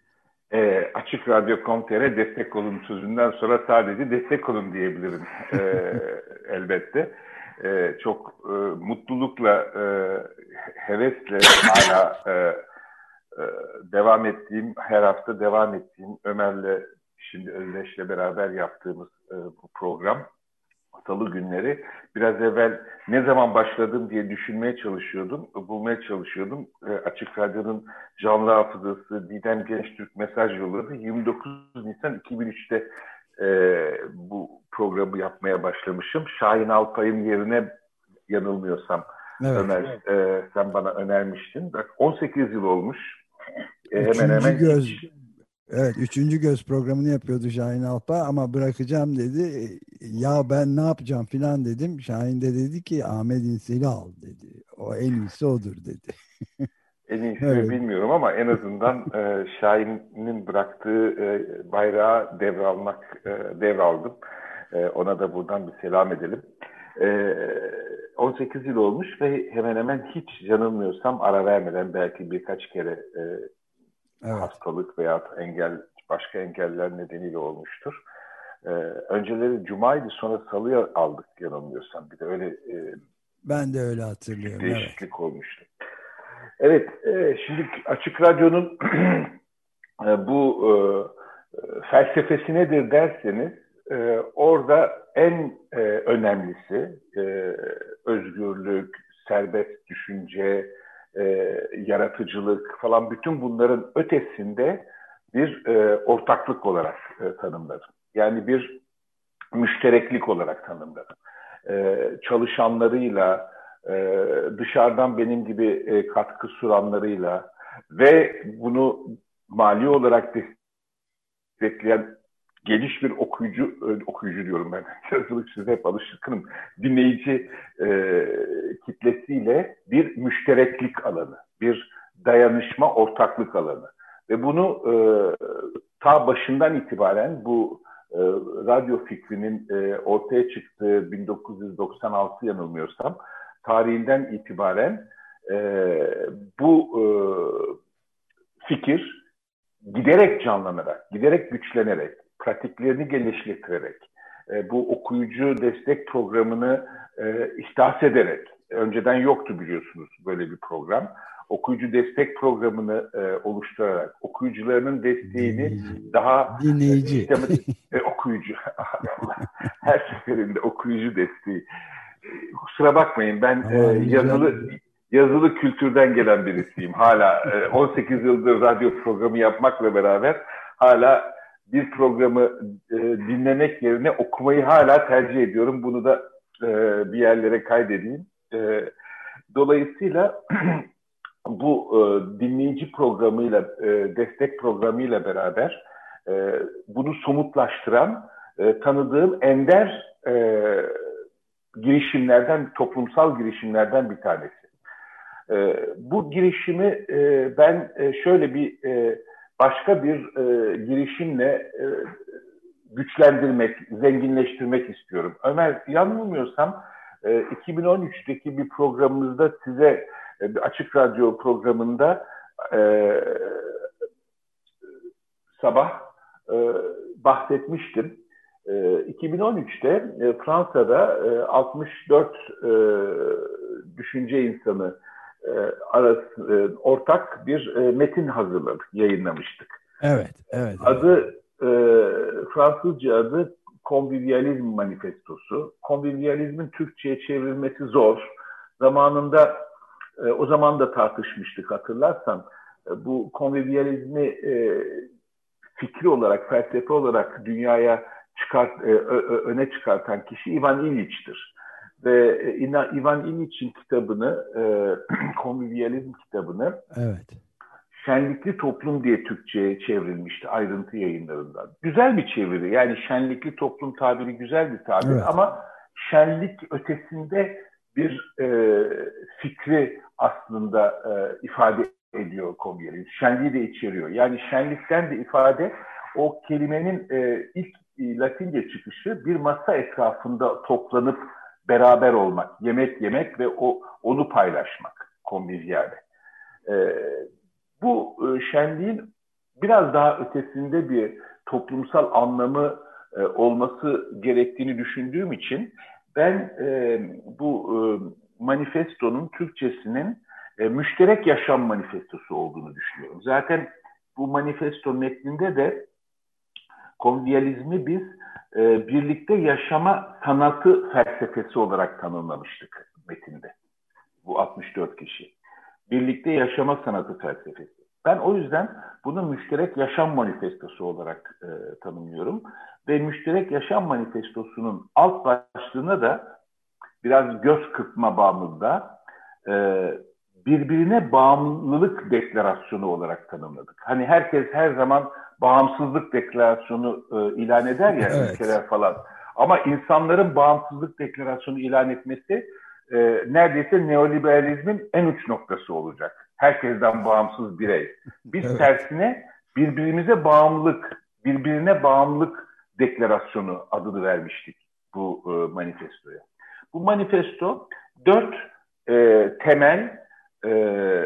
E, Açık Radyo nokta com nokta tr destek olun sözünden sonra sadece destek olun diyebilirim e, elbette. E, çok e, mutlulukla, e, hevesle hala e, e, devam ettiğim, her hafta devam ettiğim Ömer'le, şimdi Özdeş'le beraber yaptığımız e, bu program. Salı günleri. Biraz evvel ne zaman başladım diye düşünmeye çalışıyordum, bulmaya çalışıyordum. E, Açık Radyo'nun canlı hafızası Didem Gençtürk mesaj yolladı. yirmi dokuz Nisan iki bin üçte e, bu programı yapmaya başlamışım. Şahin Alpay'ın yerine, yanılmıyorsam, evet, Ömer, e, sen bana önermiştin. Bak, on sekiz yıl olmuş. E, hemen hemen göz. hiç... Evet, üçüncü göz programını yapıyordu Şahin Alpay ama bırakacağım dedi. Ya ben ne yapacağım filan dedim. Şahin de dedi ki Ahmet İnsel'i al dedi. O en iyisi odur dedi. En iyisi evet. Bilmiyorum ama en azından e, Şahin'in bıraktığı e, bayrağı devralmak, e, devraldım. E, ona da buradan bir selam edelim. E, on sekiz yıl olmuş ve hemen hemen hiç yanılmıyorsam ara vermeden, belki birkaç kere e, evet. hastalık veya engel, başka engeller nedeniyle olmuştur. Ee, önceleri Cuma'ydı, sonra Salı'ya aldık yanılmıyorsam. Bir de öyle e, ben de öyle hatırlıyorum. değişiklik evet. olmuştu. Evet, e, şimdi Açık Radyo'nun bu e, felsefesi nedir derseniz, e, orada en e, önemlisi e, özgürlük, serbest düşünce, E, yaratıcılık falan, bütün bunların ötesinde bir e, ortaklık olarak e, tanımladım. Yani bir müştereklik olarak tanımladım. E, çalışanlarıyla, e, dışarıdan benim gibi e, katkı sunanlarıyla ve bunu mali olarak destekleyen geniş bir okuyucu, okuyucu diyorum ben, yazılık size hep alışkınım, dinleyici e, kitlesiyle bir müştereklik alanı, bir dayanışma, ortaklık alanı. Ve bunu e, ta başından itibaren bu e, radyo fikrinin e, ortaya çıktığı bin dokuz yüz doksan altı yanılmıyorsam tarihinden itibaren e, bu e, fikir giderek canlanarak, giderek güçlenerek, pratiklerini geliştirerek, e, bu okuyucu destek programını e, ihdas ederek, önceden yoktu biliyorsunuz böyle bir program, okuyucu destek programını e, oluşturarak, okuyucularının desteğini dinleyici. daha dinleyici sistematik, e, okuyucu, her seferinde okuyucu desteği. Kusura bakmayın, ben e, yazılı yazılı kültürden gelen birisiyim. Hala e, on sekiz yıldır radyo programı yapmakla beraber hala bir programı e, dinlemek yerine okumayı hala tercih ediyorum. Bunu da e, bir yerlere kaydedeyim. E, dolayısıyla bu e, dinleyici programıyla, e, destek programıyla beraber e, bunu somutlaştıran e, tanıdığım ender e, girişimlerden, toplumsal girişimlerden bir tanesi. E, bu girişimi e, ben e, şöyle bir e, başka bir e, girişimle e, güçlendirmek, zenginleştirmek istiyorum. Ömer, yanılmıyorsam e, iki bin on üçteki bir programımızda size e, bir Açık Radyo programında e, sabah e, bahsetmiştim. E, iki bin on üçte e, Fransa'da e, altmış dört e, düşünce insanı e, arası e, ortak bir e, metin hazırladık, yayınlamıştık. Evet, evet. Adı e, Fransızca adı Konvivyalizm Manifestosu. Konvivyalizmin Türkçe'ye çevrilmesi zor. Zamanında e, o zaman da tartışmıştık, hatırlarsan. E, bu konvivyalizmi e, fikri olarak, felsefe olarak dünyaya çıkart, e, ö, öne çıkartan kişi Ivan İliç'tir. Ve e, Ivan İliç'in kitabını, e, Konvivyalizm kitabını, evet, Şenlikli Toplum diye Türkçe'ye çevrilmişti ayrıntı yayınlarından. Güzel bir çeviri. Yani şenlikli toplum tabiri güzel bir tabir, evet. Ama şenlik ötesinde bir e, fikri aslında e, ifade ediyor konvivyalizm. Şenliği de içeriyor. Yani şenlikten de ifade, o kelimenin e, ilk e, Latince çıkışı bir masa etrafında toplanıp beraber olmak, yemek yemek ve o onu paylaşmak, konvivyale. E, bu e, şenliğin biraz daha ötesinde bir toplumsal anlamı e, olması gerektiğini düşündüğüm için ben e, bu e, manifestonun Türkçesinin e, müşterek yaşam manifestosu olduğunu düşünüyorum. Zaten bu manifesto metninde de konvivyalizmi biz e, birlikte yaşama sanatı felsefesi olarak tanımlamıştık metinde. Bu altmış dört kişi. Birlikte yaşama sanatı felsefesi. Ben o yüzden bunu müşterek yaşam manifestosu olarak e, tanımlıyorum. Ve müşterek yaşam manifestosunun alt başlığına da biraz göz kırpma bağımında e, birbirine bağımlılık deklarasyonu olarak tanımladık. Hani herkes her zaman bağımsızlık deklarasyonu e, ilan eder ya, evet, ülkeler falan. Ama insanların bağımsızlık deklarasyonu ilan etmesi e, neredeyse neoliberalizmin en uç noktası olacak. Herkesten bağımsız birey. Biz evet. tersine birbirimize bağımlılık, birbirine bağımlılık deklarasyonu adını vermiştik bu e, manifestoya. Bu manifesto dört e, temel e,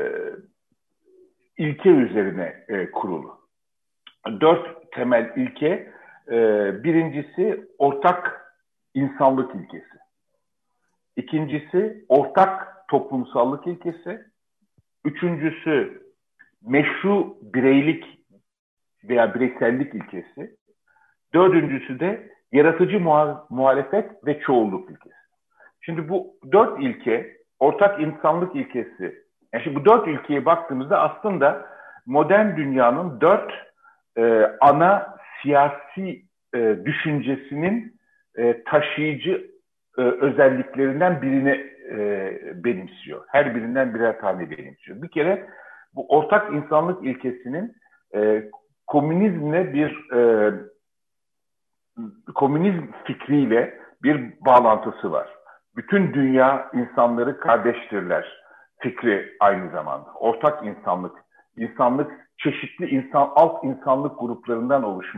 ilke üzerine e, kurulu. Dört temel ilke, e, birincisi ortak insanlık ilkesi. İkincisi ortak toplumsallık ilkesi. Üçüncüsü meşru bireylik veya bireysellik ilkesi. Dördüncüsü de yaratıcı muhalefet ve çoğulluk ilkesi. Şimdi bu dört ilke, ortak insanlık ilkesi, yani şimdi bu dört ilkeye baktığımızda aslında modern dünyanın dört e, ana siyasi e, düşüncesinin e, taşıyıcı e, özelliklerinden birini e, benimsiyor. Her birinden birer tane benimsiyor. Bir kere bu ortak insanlık ilkesinin e, komünizmle bir e, komünizm fikriyle bir bağlantısı var. Bütün dünya insanları kardeştirler fikri aynı zamanda. Ortak insanlık, insanlık çeşitli insan alt insanlık gruplarından oluşmaz.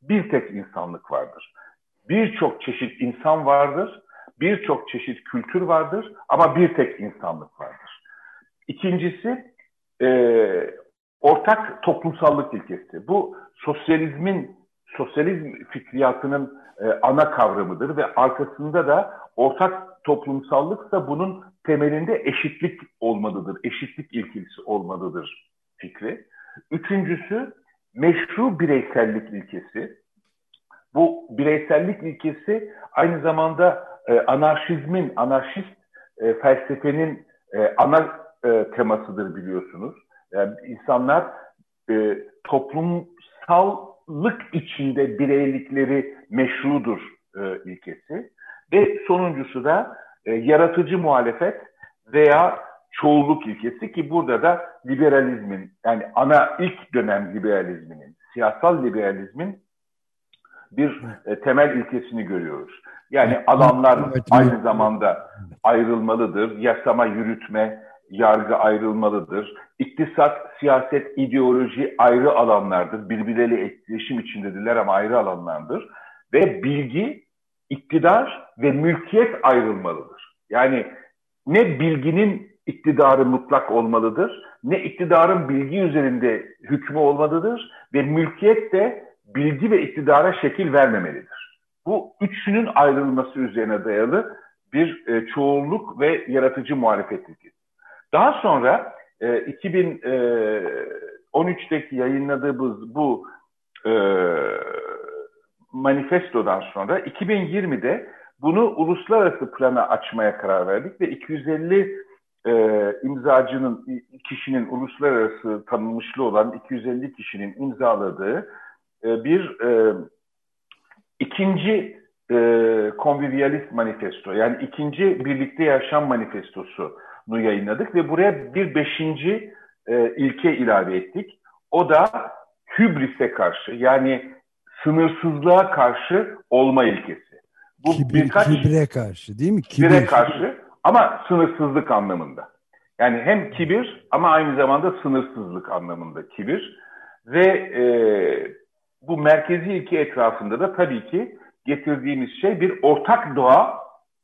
bir tek insanlık vardır. Birçok çeşit insan vardır, birçok çeşit kültür vardır ama bir tek insanlık vardır. İkincisi, e, ortak toplumsallık ilkesi. Bu sosyalizmin, sosyalizm fikriyatının e, ana kavramıdır ve arkasında da ortak toplumsallık da bunun temelinde eşitlik olmalıdır, eşitlik ilkesi olmalıdır fikri. Üçüncüsü, meşru bireysellik ilkesi. Bu bireysellik ilkesi aynı zamanda e, anarşizmin, anarşist e, felsefenin e, ana e, temasıdır biliyorsunuz. Yani insanlar e, toplumsallık içinde bireylikleri meşrudur e, ilkesi. Ve sonuncusu da e, yaratıcı muhalefet veya çoğulluk ilkesi ki burada da liberalizmin, yani ana ilk dönem liberalizminin, siyasal liberalizmin bir e, temel ilkesini görüyoruz. Yani alanlar aynı zamanda ayrılmalıdır. Yasama, yürütme, yargı ayrılmalıdır. İktisat, siyaset, ideoloji ayrı alanlardır. Birbirleriyle etkileşim içindedirler ama ayrı alanlardır. Ve bilgi, iktidar ve mülkiyet ayrılmalıdır. Yani ne bilginin iktidarı mutlak olmalıdır, ne iktidarın bilgi üzerinde hükmü olmalıdır ve mülkiyet de bilgi ve iktidara şekil vermemelidir. Bu üçünün ayrılması üzerine dayalı bir e, çoğunluk ve yaratıcı muhalefet ilkesi. Daha sonra e, iki bin on üçteki yayınladığımız bu e, manifestodan sonra iki bin yirmide bunu uluslararası plana açmaya karar verdik ve iki yüz elli e, imzacının, kişinin uluslararası tanınmışlığı olan iki yüz elli kişinin imzaladığı e, bir e, ikinci e, konvivyalist manifesto, yani ikinci birlikte yaşam manifestosunu yayınladık ve buraya bir beşinci e, ilke ilave ettik. O da hübrise karşı, yani sınırsızlığa karşı olma ilkesi. Bu Kibir, birkaç kibre karşı değil mi? Kibire Kibir. karşı ama sınırsızlık anlamında. Yani hem kibir ama aynı zamanda sınırsızlık anlamında kibir. Ve e, bu merkezi ilke etrafında da tabii ki getirdiğimiz şey bir ortak doğa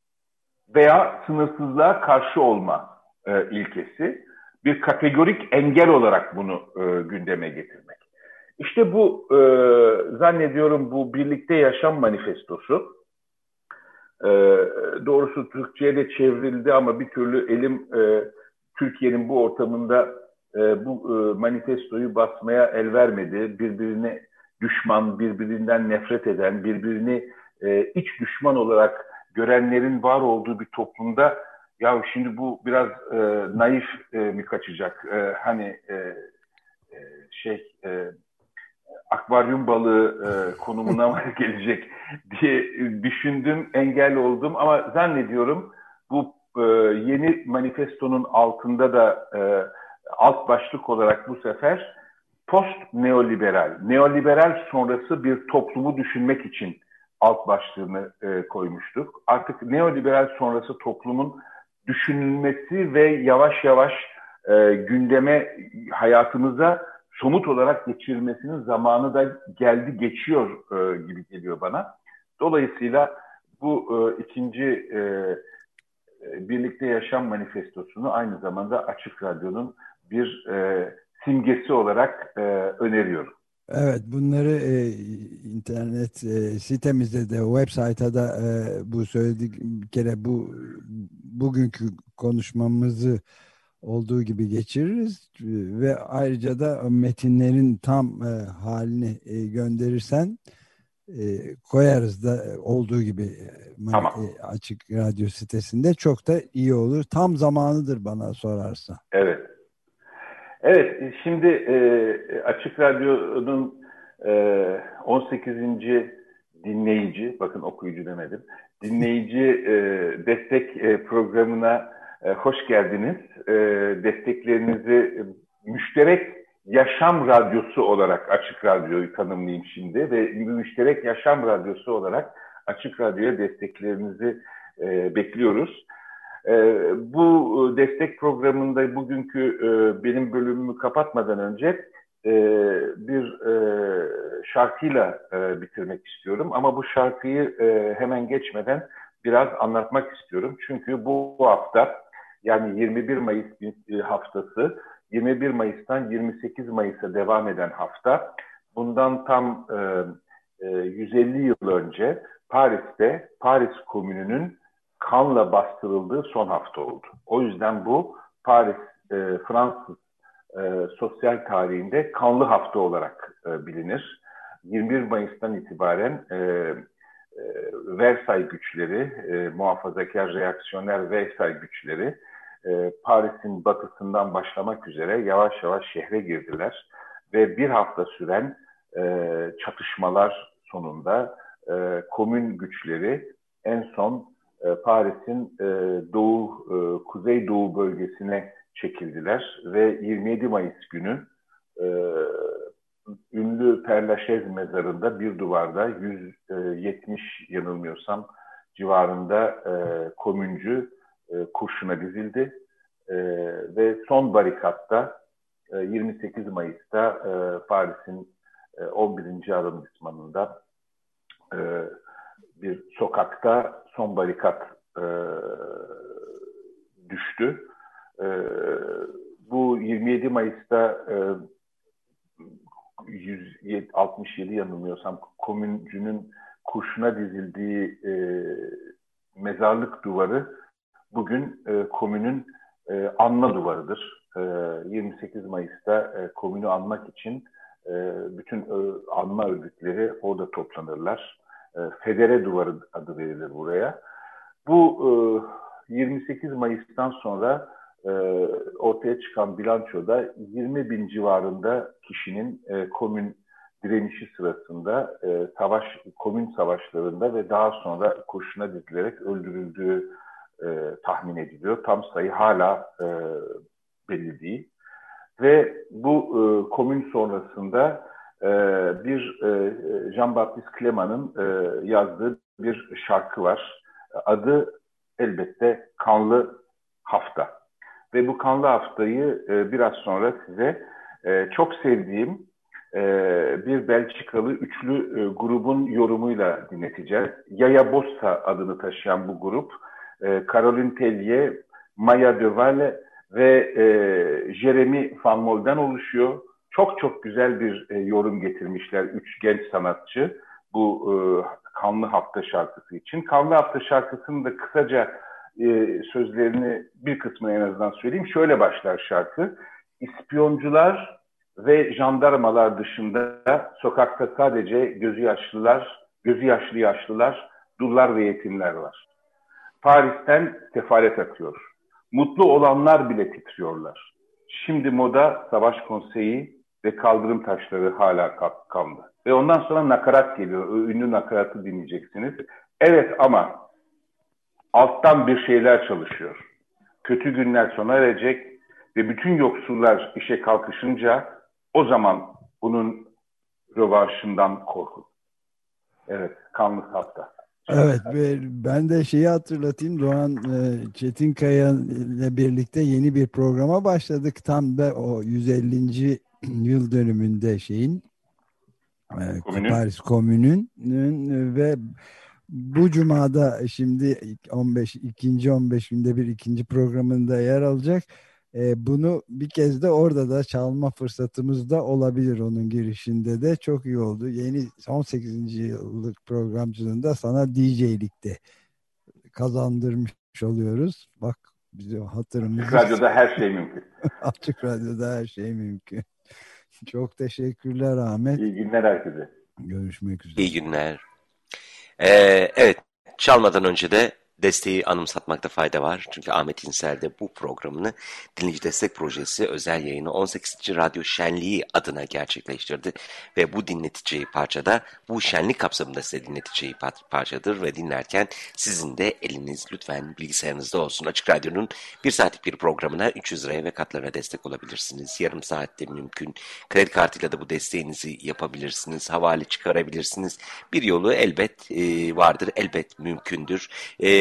veya sınırsızlığa karşı olma e, ilkesi. Bir kategorik engel olarak bunu e, gündeme getirmek. İşte bu e, zannediyorum bu birlikte yaşam manifestosu e, doğrusu Türkçe'ye de çevrildi ama bir türlü elim e, Türkiye'nin bu ortamında e, bu e, manifestoyu basmaya el vermedi. Birbirine düşman, birbirinden nefret eden, birbirini e, iç düşman olarak görenlerin var olduğu bir toplumda ya şimdi bu biraz e, naif e, mi kaçacak? E, hani e, e, şey e, akvaryum balığı e, konumuna mı gelecek diye düşündüm, engel oldum ama zannediyorum bu e, yeni manifestonun altında da e, alt başlık olarak bu sefer post neoliberal, neoliberal sonrası bir toplumu düşünmek için alt başlığını e, koymuştuk. Artık neoliberal sonrası toplumun düşünülmesi ve yavaş yavaş e, gündeme, hayatımıza somut olarak geçirilmesinin zamanı da geldi, geçiyor e, gibi geliyor bana. Dolayısıyla bu e, ikinci e, Birlikte Yaşam Manifestosunu aynı zamanda Açık Radyo'nun bir e, simgesi olarak e, öneriyorum. Evet, bunları e, internet e, sitemizde de, web sayfada e, bu söyledik bir kere bu bugünkü konuşmamızı olduğu gibi geçiririz ve ayrıca da metinlerin tam e, halini e, gönderirsen e, koyarız da olduğu gibi e, Tamam. e, Açık Radyo sitesinde çok da iyi olur. Tam zamanıdır bana sorarsa. Evet. Evet, şimdi e, Açık Radyo'nun e, on sekizinci dinleyici, bakın okuyucu demedim, dinleyici e, destek e, programına e, hoş geldiniz. E, desteklerinizi e, müşterek yaşam radyosu olarak Açık Radyo'yu tanımlayayım şimdi ve müşterek yaşam radyosu olarak Açık Radyo'ya desteklerinizi e, bekliyoruz. Ee, bu destek programında bugünkü e, benim bölümümü kapatmadan önce e, bir e, şarkıyla e, bitirmek istiyorum. Ama bu şarkıyı e, hemen geçmeden biraz anlatmak istiyorum. Çünkü bu hafta, yani yirmi bir Mayıs haftası, yirmi bir Mayıs'tan yirmi sekiz Mayıs'a devam eden hafta, bundan tam e, e, yüz elli yıl önce Paris'te, Paris Komünü'nün kanla bastırıldığı son hafta oldu. O yüzden bu Paris, e, Fransız e, sosyal tarihinde kanlı hafta olarak e, bilinir. yirmi bir Mayıs'tan itibaren e, e, Versailles güçleri, e, muhafazakar reaksiyoner Versailles güçleri e, Paris'in batısından başlamak üzere yavaş yavaş şehre girdiler. Ve bir hafta süren e, çatışmalar sonunda e, komün güçleri en son e, Paris'in e, doğu, e, kuzeydoğu bölgesine çekildiler ve yirmi yedi Mayıs günü e, ünlü Père Lachaise mezarında bir duvarda yüz yetmiş yanılmıyorsam civarında e, komüncü e, kurşuna dizildi e, ve son barikatta e, yirmi sekiz Mayıs'ta e, Paris'in e, on birinci arrondismanında e, bir sokakta son barikat e, düştü. E, bu yirmi yedi Mayıs'ta e, yüz altmış yedi yanılmıyorsam komüncünün kurşuna dizildiği e, mezarlık duvarı bugün e, komünün e, anma duvarıdır. E, yirmi sekiz Mayıs'ta e, komünü anmak için e, bütün e, anma örgütleri orada toplanırlar. E, Federe duvarı adı verilir buraya. Bu e, yirmi sekiz Mayıs'tan sonra e, ortaya çıkan bilançoda yirmi bin civarında kişinin e, komün direnişi sırasında e, savaş, komün savaşlarında ve daha sonra kurşuna dizilerek öldürüldüğü e, tahmin ediliyor. Tam sayı hala e, belli değil. Ve bu e, komün sonrasında e, bir e, Jean-Baptiste Clément'in e, yazdığı bir şarkı var. Adı elbette Kanlı Hafta. Ve bu Kanlı Haftayı e, biraz sonra size e, çok sevdiğim e, bir Belçikalı üçlü e, grubun yorumuyla dinleteceğiz. Yaya Bossa adını taşıyan bu grup, e, Caroline Tellier, Maya Deval ve e, Jeremy Van Mol'den oluşuyor. Çok çok güzel bir e, yorum getirmişler üç genç sanatçı bu e, Kanlı Hafta şarkısı için. Kanlı Hafta şarkısının da kısaca e, sözlerini bir kısmını en azından söyleyeyim. Şöyle başlar şarkı. İspiyoncular ve jandarmalar dışında sokakta sadece gözü yaşlılar, gözü yaşlı yaşlılar, dullar ve yetimler var. Paris'ten sefalet akıyor. Mutlu olanlar bile titriyorlar. Şimdi moda savaş konseyi ve kaldırım taşları hala kaldı. Ve ondan sonra nakarat geliyor. O ünlü nakaratı dinleyeceksiniz. Evet ama alttan bir şeyler çalışıyor. Kötü günler sona erecek ve bütün yoksullar işe kalkışınca o zaman bunun rövanşından korkun. Evet, Kanlı Hafta. Evet, ben de şeyi hatırlatayım. Doğan Çetinkaya ile birlikte yeni bir programa başladık. Tam da o yüz ellinci yıl dönümünde şeyin Komünün. Paris Komünü'nün ve bu cumada şimdi on beş ikinci on beş günde bir ikinci programında yer alacak. E, bunu bir kez de orada da çalma fırsatımız da olabilir, onun girişinde de çok iyi oldu. Yeni on sekizinci yıllık programcılığında sana D J'likte kazandırmış oluyoruz. Bak bize hatırımızı. Açık Radyo'da her şey mümkün. Açık Radyo'da her şey mümkün. Çok teşekkürler Ahmet. İyi günler herkese. Görüşmek üzere. İyi günler. Ee, evet, çalmadan önce de desteği anımsatmakta fayda var. Çünkü Ahmet İnsel de bu programını Dinleyici Destek Projesi özel yayını on sekizinci Radyo Şenliği adına gerçekleştirdi. Ve bu dinleteceği parçada bu şenlik kapsamında size dinleteceği parçadır ve dinlerken sizin de eliniz lütfen bilgisayarınızda olsun. Açık Radyo'nun bir saatlik bir programına üç yüz liraya ve katlarına destek olabilirsiniz. Yarım saatte mümkün. Kredi kartıyla da bu desteğinizi yapabilirsiniz. Havale çıkarabilirsiniz. Bir yolu elbet e, vardır, elbet mümkündür. E,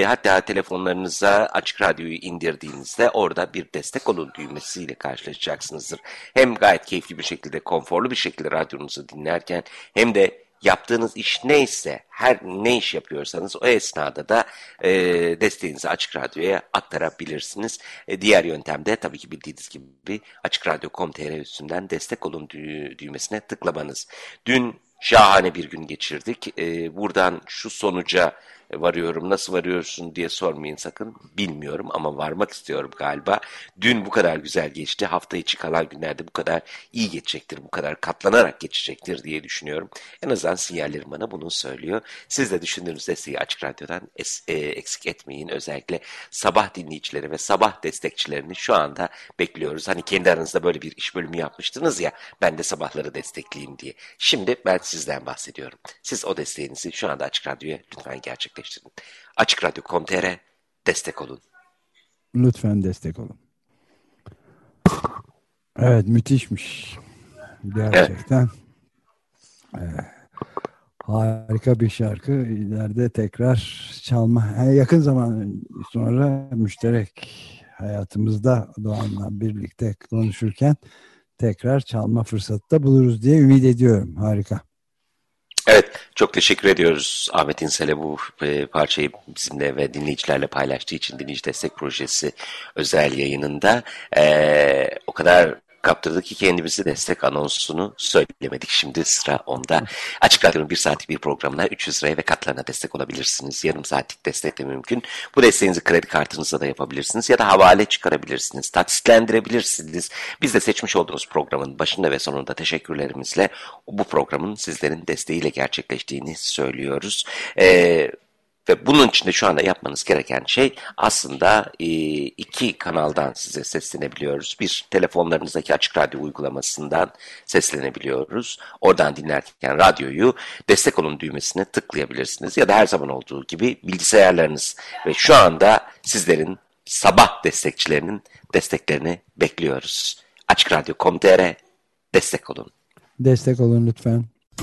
hatta telefonlarınıza Açık Radyo'yu indirdiğinizde orada bir destek olun düğmesiyle karşılaşacaksınızdır. Hem gayet keyifli bir şekilde, konforlu bir şekilde radyonuzu dinlerken hem de yaptığınız iş neyse, her ne iş yapıyorsanız o esnada da e, desteğinizi Açık Radyo'ya aktarabilirsiniz. E, diğer yöntemde tabii ki bildiğiniz gibi açık radyo nokta com nokta tr üstünden destek olun dü- düğmesine tıklamanız. Dün şahane bir gün geçirdik. E, buradan şu sonuca varıyorum, nasıl varıyorsun diye sormayın sakın. Bilmiyorum ama varmak istiyorum galiba. Dün bu kadar güzel geçti. Hafta içi kalan günlerde bu kadar iyi geçecektir, bu kadar katlanarak geçecektir diye düşünüyorum. En azından sinyallerim bana bunu söylüyor. Siz de düşündüğünüz desteği Açık Radyo'dan es- e, eksik etmeyin. Özellikle sabah dinleyicileri ve sabah destekçilerini şu anda bekliyoruz. Hani kendi aranızda böyle bir iş bölümü yapmıştınız ya, ben de sabahları destekleyeyim diye. Şimdi ben sizden bahsediyorum. Siz o desteğinizi şu anda Açık Radyo'ya lütfen gerçekleştirin. açık radyo nokta com nokta tr destek olun. Lütfen destek olun. Evet, müthişmiş. Gerçekten. Evet. Ee, harika bir şarkı. İleride tekrar çalma. Yani yakın zaman sonra müşterek hayatımızda Doğan'la birlikte konuşurken tekrar çalma fırsatı da buluruz diye ümit ediyorum. Harika. Evet, çok teşekkür ediyoruz Ahmet İnsel'e bu e, parçayı bizimle ve dinleyicilerle paylaştığı için Dinleyici Destek Projesi özel yayınında. E, o kadar kaptırdık ki kendimizi, destek anonsunu söylemedik. Şimdi sıra onda. Açık Radyo'nun bir saatlik bir programına üç yüz liraya ve katlarına destek olabilirsiniz. Yarım saatlik destek de mümkün. Bu desteğinizi kredi kartınızla da yapabilirsiniz ya da havale çıkarabilirsiniz. Taksitlendirebilirsiniz. Biz de seçmiş olduğunuz programın başında ve sonunda teşekkürlerimizle bu programın sizlerin desteğiyle gerçekleştiğini söylüyoruz. Ee, Ve bunun için de şu anda yapmanız gereken şey aslında e, iki kanaldan size seslenebiliyoruz. Bir, telefonlarınızdaki Açık Radyo uygulamasından seslenebiliyoruz. Oradan dinlerken radyoyu destek olun düğmesine tıklayabilirsiniz. Ya da her zaman olduğu gibi bilgisayarlarınız ve şu anda sizlerin sabah destekçilerinin desteklerini bekliyoruz. açık radyo nokta com nokta tr destek olun. Destek olun lütfen.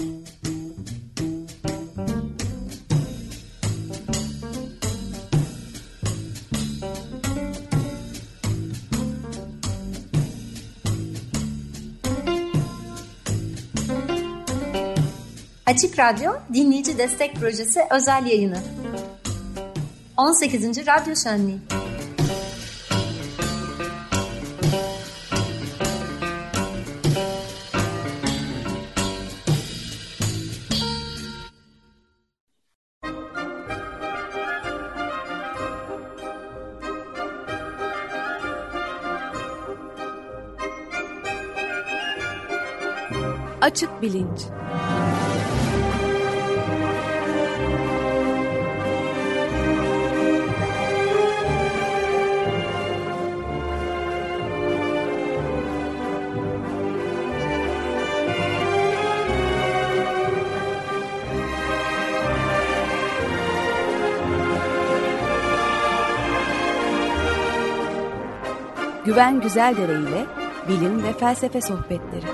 Açık Radyo Dinleyici Destek Projesi özel yayını. on sekizinci Radyo Şenliği. Açık bilinç. Güven Güzeldere ile bilim ve felsefe sohbetleri.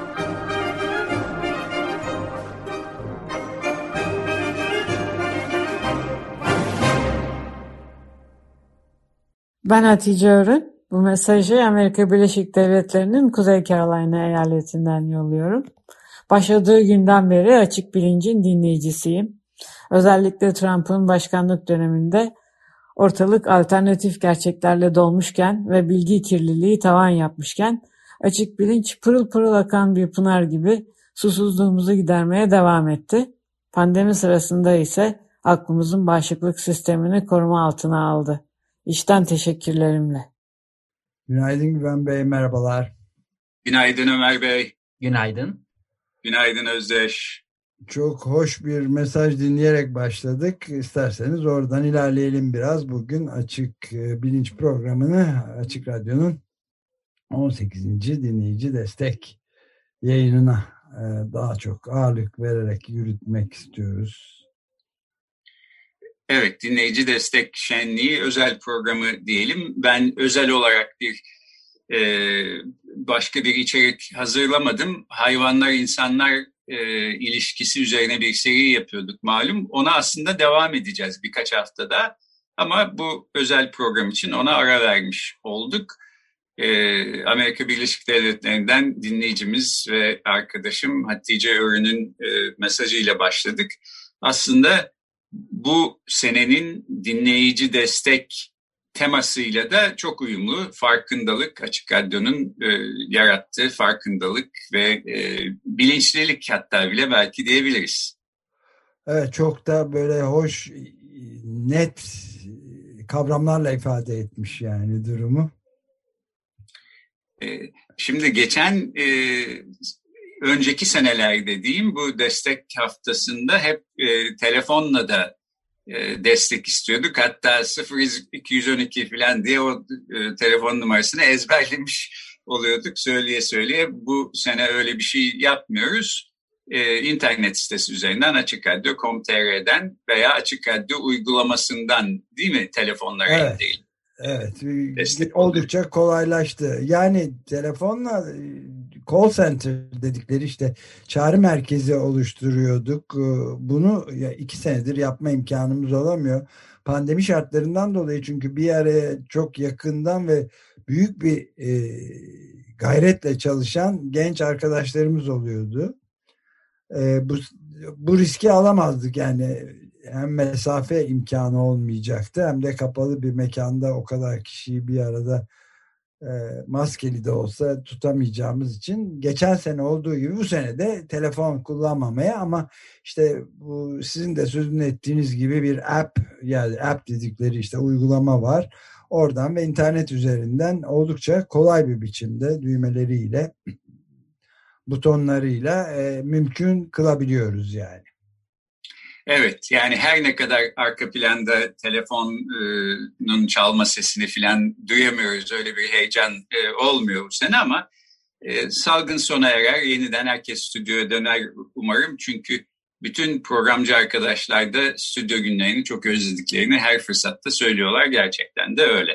Ben Hatice Örün. Bu mesajı Amerika Birleşik Devletleri'nin Kuzey Carolina eyaletinden yolluyorum. Başladığı günden beri Açık Bilinc'in dinleyicisiyim. Özellikle Trump'ın başkanlık döneminde ortalık alternatif gerçeklerle dolmuşken ve bilgi kirliliği tavan yapmışken Açık Bilinç pırıl pırıl akan bir pınar gibi susuzluğumuzu gidermeye devam etti. Pandemi sırasında ise aklımızın bağışıklık sistemini koruma altına aldı. İçten teşekkürlerimle. Günaydın Güven Bey, merhabalar. Günaydın Ömer Bey. Günaydın. Günaydın Özdeş. Çok hoş bir mesaj dinleyerek başladık. İsterseniz oradan ilerleyelim biraz. Bugün Açık Bilinç programını Açık Radyo'nun on sekizinci dinleyici destek yayınına daha çok ağırlık vererek yürütmek istiyoruz. Evet, dinleyici destek şenliği özel programı diyelim. Ben özel olarak bir e, başka bir içerik hazırlamadım. Hayvanlar insanlar e, ilişkisi üzerine bir seri yapıyorduk malum. Ona aslında devam edeceğiz birkaç haftada. Ama bu özel program için ona ara vermiş olduk. Ee, Amerika Birleşik Devletleri'nden dinleyicimiz ve arkadaşım Hatice Örün'ün e, mesajıyla başladık. Aslında bu senenin dinleyici destek temasıyla da çok uyumlu. Farkındalık, Açık Radyo'nun e, yarattığı farkındalık ve e, bilinçlilik hatta bile belki diyebiliriz. Evet, çok da böyle hoş, net kavramlarla ifade etmiş yani durumu. Şimdi geçen e, önceki senelerde diyeyim bu destek haftasında hep e, telefonla da e, destek istiyorduk. Hatta sıfır iki yüz on iki falan diye o e, telefon numarasını ezberlemiş oluyorduk söyleye söyleye. Bu sene öyle bir şey yapmıyoruz. E, internet sitesi üzerinden açık radyo nokta com nokta tr'den veya Açık Radyo uygulamasından değil mi telefonlara evet. değil. Evet, destek oldukça oluyor. Kolaylaştı. Yani telefonla call center dedikleri işte çağrı merkezi oluşturuyorduk. Bunu iki senedir yapma imkanımız olamıyor. Pandemi şartlarından dolayı, çünkü bir araya çok yakından ve büyük bir e, gayretle çalışan genç arkadaşlarımız oluyordu. E, bu, bu riski alamazdık yani. Hem mesafe imkanı olmayacaktı hem de kapalı bir mekanda o kadar kişiyi bir arada e, maskeli de olsa tutamayacağımız için geçen sene olduğu gibi bu sene de telefon kullanmamaya, ama işte bu sizin de sözünü ettiğiniz gibi bir app, yani app dedikleri işte uygulama var. Oradan ve internet üzerinden oldukça kolay bir biçimde düğmeleriyle, butonlarıyla e, mümkün kılabiliyoruz yani. Evet, yani her ne kadar arka planda telefonun çalma sesini falan duyamıyoruz, öyle bir heyecan olmuyor bu sene, ama salgın sona erer, yeniden herkes stüdyoya döner umarım. Çünkü bütün programcı arkadaşlar da stüdyo günlerini çok özlediklerini her fırsatta söylüyorlar, gerçekten de öyle.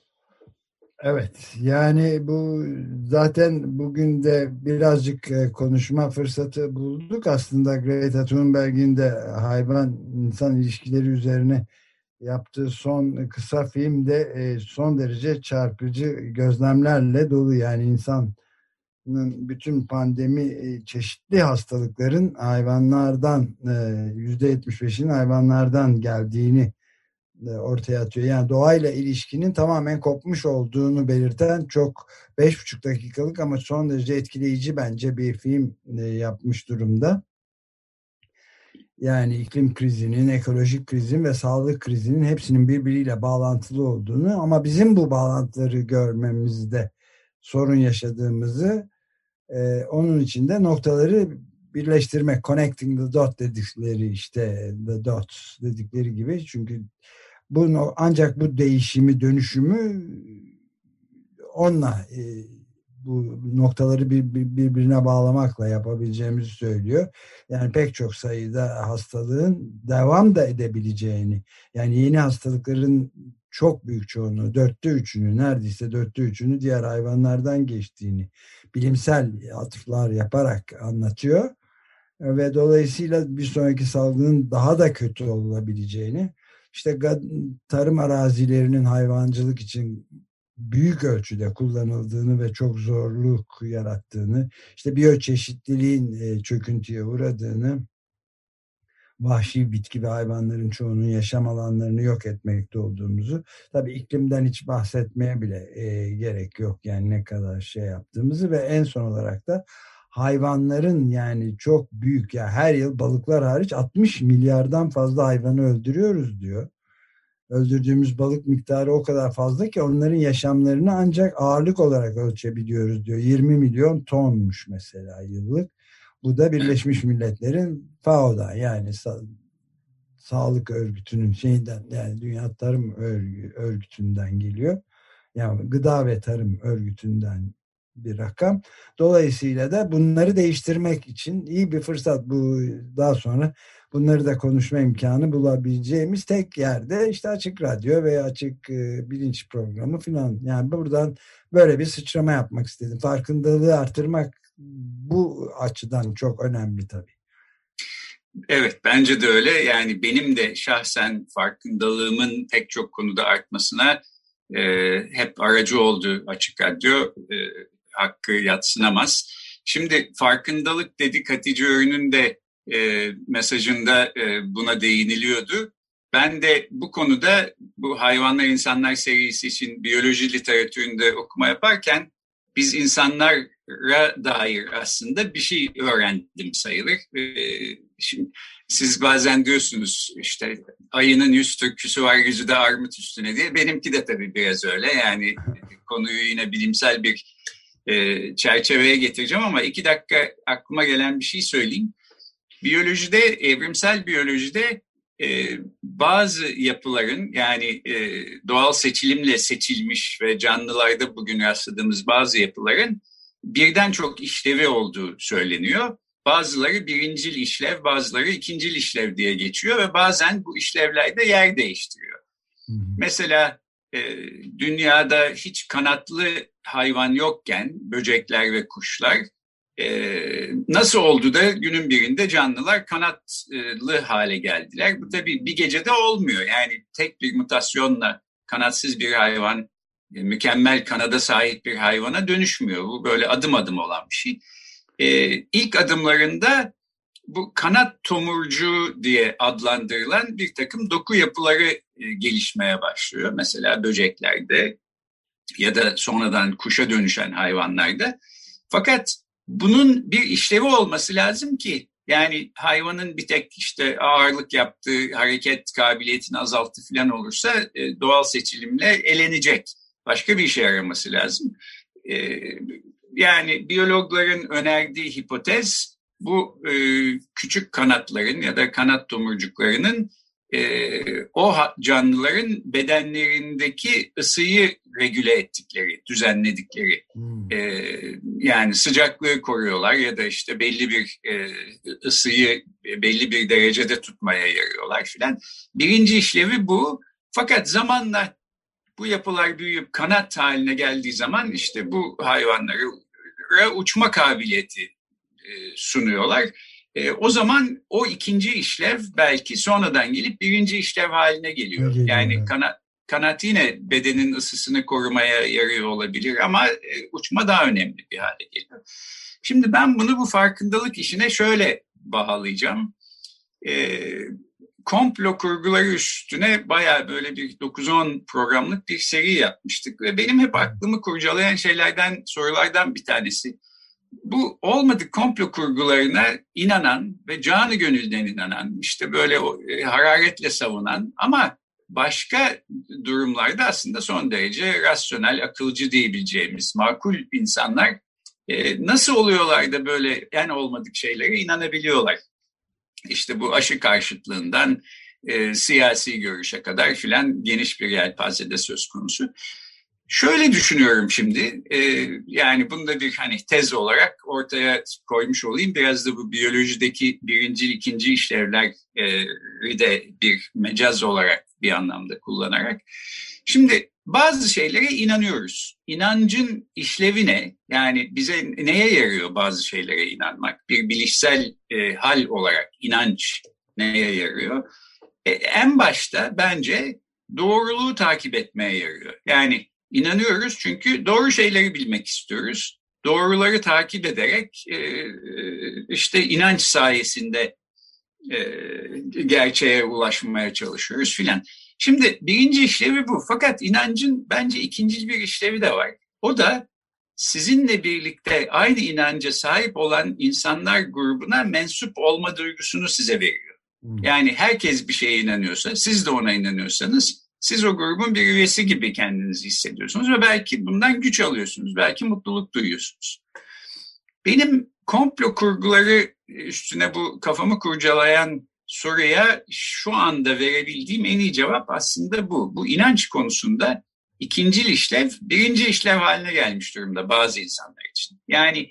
Evet, yani bu zaten bugün de birazcık konuşma fırsatı bulduk. Aslında Greta Thunberg'in de hayvan insan ilişkileri üzerine yaptığı son kısa film de son derece çarpıcı gözlemlerle dolu. Yani insanın bütün pandemi, çeşitli hastalıkların hayvanlardan, yüzde yetmiş beşinin hayvanlardan geldiğini ortaya atıyor. Yani doğayla ilişkinin tamamen kopmuş olduğunu belirten çok beş buçuk dakikalık ama son derece etkileyici bence bir film yapmış durumda. Yani iklim krizinin, ekolojik krizin ve sağlık krizinin hepsinin birbiriyle bağlantılı olduğunu, ama bizim bu bağlantıları görmemizde sorun yaşadığımızı, e, onun için de noktaları birleştirmek, connecting the dot dedikleri, işte the dots dedikleri gibi. Çünkü bunu ancak bu değişimi, dönüşümü onunla, e, bu noktaları bir, bir, birbirine bağlamakla yapabileceğimizi söylüyor. Yani pek çok sayıda hastalığın devam da edebileceğini, yani yeni hastalıkların çok büyük çoğunu, dörtte üçünü, neredeyse dörtte üçünü diğer hayvanlardan geçtiğini bilimsel atıflar yaparak anlatıyor. Ve dolayısıyla bir sonraki salgının daha da kötü olabileceğini, İşte tarım arazilerinin hayvancılık için büyük ölçüde kullanıldığını ve çok zorluk yarattığını, işte biyoçeşitliliğin çöküntüye uğradığını, vahşi bitki ve hayvanların çoğunun yaşam alanlarını yok etmekte olduğumuzu, tabii iklimden hiç bahsetmeye bile e, gerek yok, yani ne kadar şey yaptığımızı, ve en son olarak da hayvanların, yani çok büyük, ya her yıl balıklar hariç altmış milyardan fazla hayvanı öldürüyoruz diyor. Öldürdüğümüz balık miktarı o kadar fazla ki onların yaşamlarını ancak ağırlık olarak ölçebiliyoruz diyor. yirmi milyon tonmuş mesela yıllık. Bu da Birleşmiş Milletler'in F A O'dan, yani Sa- Sağlık Örgütü'nün şeyinden, yani Dünya Tarım Örgü- Örgütü'nden geliyor. Yani Gıda ve Tarım Örgütü'nden bir rakam. Dolayısıyla da bunları değiştirmek için iyi bir fırsat bu. Daha sonra bunları da konuşma imkanı bulabileceğimiz tek yerde işte Açık Radyo veya Açık e, Bilinç programı falan. Yani buradan böyle bir sıçrama yapmak istedim. Farkındalığı artırmak bu açıdan çok önemli tabii. Evet, bence de öyle. Yani benim de şahsen farkındalığımın pek çok konuda artmasına e, hep aracı oldu Açık Radyo. E, hakkı yadsınamaz. Şimdi farkındalık dedik, Hatice Öğün'ün de e, mesajında e, buna değiniliyordu. Ben de bu konuda bu Hayvanlar İnsanlar serisi için biyoloji literatüründe okuma yaparken biz insanlara dair aslında bir şey öğrendim sayılır. Ee, şimdi siz bazen diyorsunuz işte ayının yüz türküsü var yüzü de armut üstüne diye. Benimki de tabii biraz öyle. Yani konuyu yine bilimsel bir e, çerçeveye getireceğim ama iki dakika aklıma gelen bir şey söyleyeyim. Biyolojide, evrimsel biyolojide e, bazı yapıların yani e, doğal seçilimle seçilmiş ve canlılarda bugün rastladığımız bazı yapıların birden çok işlevi olduğu söyleniyor. Bazıları birincil işlev, bazıları ikincil işlev diye geçiyor ve bazen bu işlevlerde yer değiştiriyor. Hı hı. Mesela e, dünyada hiç kanatlı hayvan yokken böcekler ve kuşlar e, nasıl oldu da günün birinde canlılar kanatlı hale geldiler? Bu tabii bir gecede olmuyor. Yani tek bir mutasyonla kanatsız bir hayvan mükemmel kanada sahip bir hayvana dönüşmüyor. Bu böyle adım adım olan bir şey. Ee, ilk adımlarında bu kanat tomurcuğu diye adlandırılan bir takım doku yapıları e, gelişmeye başlıyor. Mesela böceklerde ya da sonradan kuşa dönüşen hayvanlarda. Fakat bunun bir işlevi olması lazım ki yani hayvanın bir tek işte ağırlık yaptığı, hareket kabiliyetini azalttı falan olursa e, doğal seçilimle elenecek. Başka bir işe yaraması lazım. Ee, yani biyologların önerdiği hipotez bu e, küçük kanatların ya da kanat tomurcuklarının e, o canlıların bedenlerindeki ısıyı regüle ettikleri, düzenledikleri. Hmm. E, yani sıcaklığı koruyorlar ya da işte belli bir e, ısıyı belli bir derecede tutmaya yarıyorlar filan. Birinci işlevi bu. Fakat zamanla bu yapılar büyüyüp kanat haline geldiği zaman işte bu hayvanlara uçma kabiliyeti e, sunuyorlar. E, o zaman o ikinci işlev belki sonradan gelip birinci işlev haline geliyor. geliyor. Yani kanat, kanat yine bedenin ısısını korumaya yarıyor olabilir ama e, uçma daha önemli bir hale geliyor. Şimdi ben bunu bu farkındalık işine şöyle bağlayacağım. Evet. Komplo kurguları üstüne bayağı böyle bir dokuz on programlık bir seri yapmıştık ve benim hep aklımı kurcalayan şeylerden, sorulardan bir tanesi. Bu olmadık komplo kurgularına inanan ve canı gönülden inanan, işte böyle hararetle savunan ama başka durumlarda aslında son derece rasyonel, akılcı diyebileceğimiz makul insanlar nasıl oluyorlar da böyle en olmadık şeylere inanabiliyorlar? İşte bu aşı karşıtlığından e, siyasi görüşe kadar filan geniş bir yelpazede söz konusu. Şöyle düşünüyorum şimdi, e, yani bunu da bir hani tez olarak ortaya koymuş olayım. Biraz da bu biyolojideki birinci, ikinci işlevleri de bir mecaz olarak bir anlamda kullanarak. Şimdi bazı şeylere inanıyoruz. İnancın işlevi ne? Yani bize neye yarıyor bazı şeylere inanmak? Bir bilişsel e, hal olarak inanç neye yarıyor? E, en başta bence doğruluğu takip etmeye yarıyor. Yani inanıyoruz çünkü doğru şeyleri bilmek istiyoruz. Doğruları takip ederek e, işte inanç sayesinde e, gerçeğe ulaşmaya çalışıyoruz filan. Şimdi birinci işlevi bu. Fakat inancın bence ikinci bir işlevi de var. O da sizinle birlikte aynı inanca sahip olan insanlar grubuna mensup olma duygusunu size veriyor. Hmm. Yani herkes bir şeye inanıyorsa, siz de ona inanıyorsanız, siz o grubun bir üyesi gibi kendinizi hissediyorsunuz ve belki bundan güç alıyorsunuz, belki mutluluk duyuyorsunuz. Benim komplo kurguları üstüne bu kafamı kurcalayan soruya şu anda verebildiğim en iyi cevap aslında bu. Bu inanç konusunda ikincil işlev, birinci işlev haline gelmiş durumda bazı insanlar için. Yani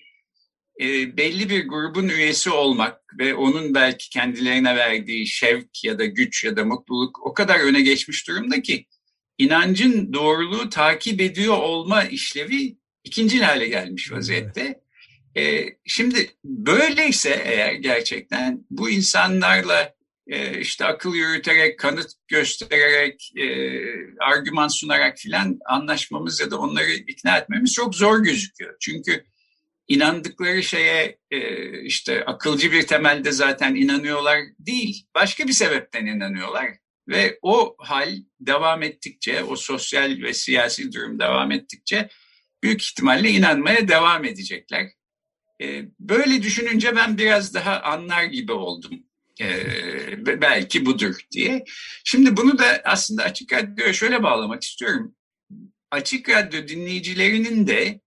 e, belli bir grubun üyesi olmak ve onun belki kendilerine verdiği şevk ya da güç ya da mutluluk o kadar öne geçmiş durumda ki inancın doğruluğu takip ediyor olma işlevi ikincil hale gelmiş vaziyette. E, şimdi böyleyse eğer gerçekten bu insanlarla e, işte akıl yürüterek, kanıt göstererek, e, argüman sunarak filan anlaşmamız ya da onları ikna etmemiz çok zor gözüküyor. Çünkü inandıkları şeye e, işte akılcı bir temelde zaten inanıyorlar değil, başka bir sebepten inanıyorlar. Ve o hal devam ettikçe, o sosyal ve siyasi durum devam ettikçe büyük ihtimalle inanmaya devam edecekler. E, böyle düşününce ben biraz daha anlar gibi oldum. E, belki budur diye. Şimdi bunu da aslında Açık Radyo'ya şöyle bağlamak istiyorum. Açık Radyo dinleyicilerinin de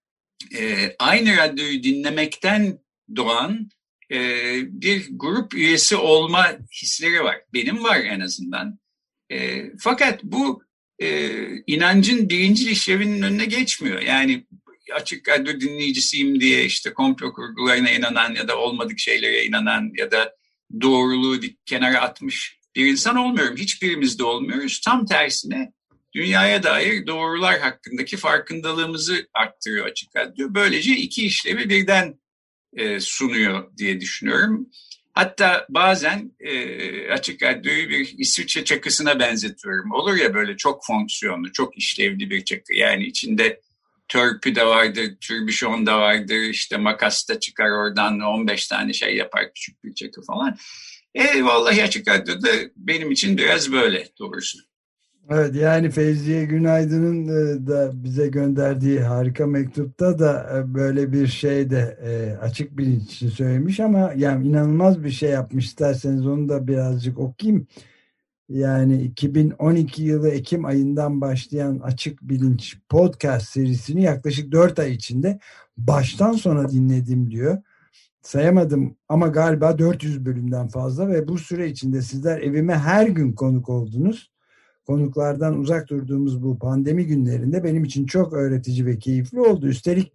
e, aynı radyoyu dinlemekten doğan e, bir grup üyesi olma hisleri var. Benim var en azından. E, fakat bu e, inancın birincil işlevinin önüne geçmiyor. Yani Açık Radyo dinleyicisiyim diye işte komplo kurgularına inanan ya da olmadık şeylere inanan ya da doğruluğu kenara atmış bir insan olmuyorum. Hiçbirimiz de olmuyoruz. Tam tersine dünyaya dair doğrular hakkındaki farkındalığımızı arttırıyor Açık Radyo. Böylece iki işlevi birden e, sunuyor diye düşünüyorum. Hatta bazen e, Açık Radyo'yu bir İsviçre çakısına benzetiyorum. Olur ya böyle çok fonksiyonlu, çok işlevli bir çakı. Yani içinde törpü de vardır, türbüşon da vardır, işte makas da çıkar oradan on beş tane şey yapar küçük bir çakı falan. E vallahi Açık Radyo'da benim için biraz böyle doğrusu. Evet, yani Feyziye Günaydın'ın da bize gönderdiği harika mektupta da böyle bir şey de açık bilinç için söylemiş ama yani inanılmaz bir şey yapmış. İsterseniz onu da birazcık okuyayım. Yani iki bin on iki yılı Ekim ayından başlayan Açık Bilinç podcast serisini yaklaşık dört ay içinde baştan sona dinledim diyor. Sayamadım ama galiba dört yüz bölümden fazla ve bu süre içinde sizler evime her gün konuk oldunuz. Konuklardan uzak durduğumuz bu pandemi günlerinde benim için çok öğretici ve keyifli oldu. Üstelik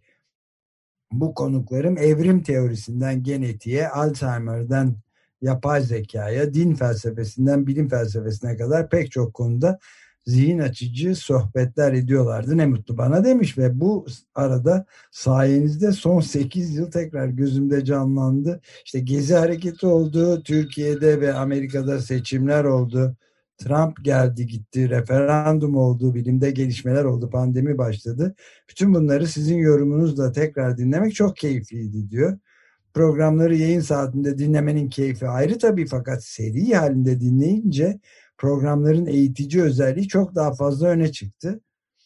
bu konuklarım evrim teorisinden genetiğe, Alzheimer'dan yapay zekaya, din felsefesinden bilim felsefesine kadar pek çok konuda zihin açıcı sohbetler ediyorlardı. Ne mutlu bana demiş ve bu arada sayenizde son sekiz yıl tekrar gözümde canlandı. İşte Gezi hareketi oldu, Türkiye'de ve Amerika'da seçimler oldu. Trump geldi gitti, referandum oldu, bilimde gelişmeler oldu, pandemi başladı. Bütün bunları sizin yorumunuzla tekrar dinlemek çok keyifliydi diyor. Programları yayın saatinde dinlemenin keyfi ayrı tabii fakat seri halinde dinleyince programların eğitici özelliği çok daha fazla öne çıktı.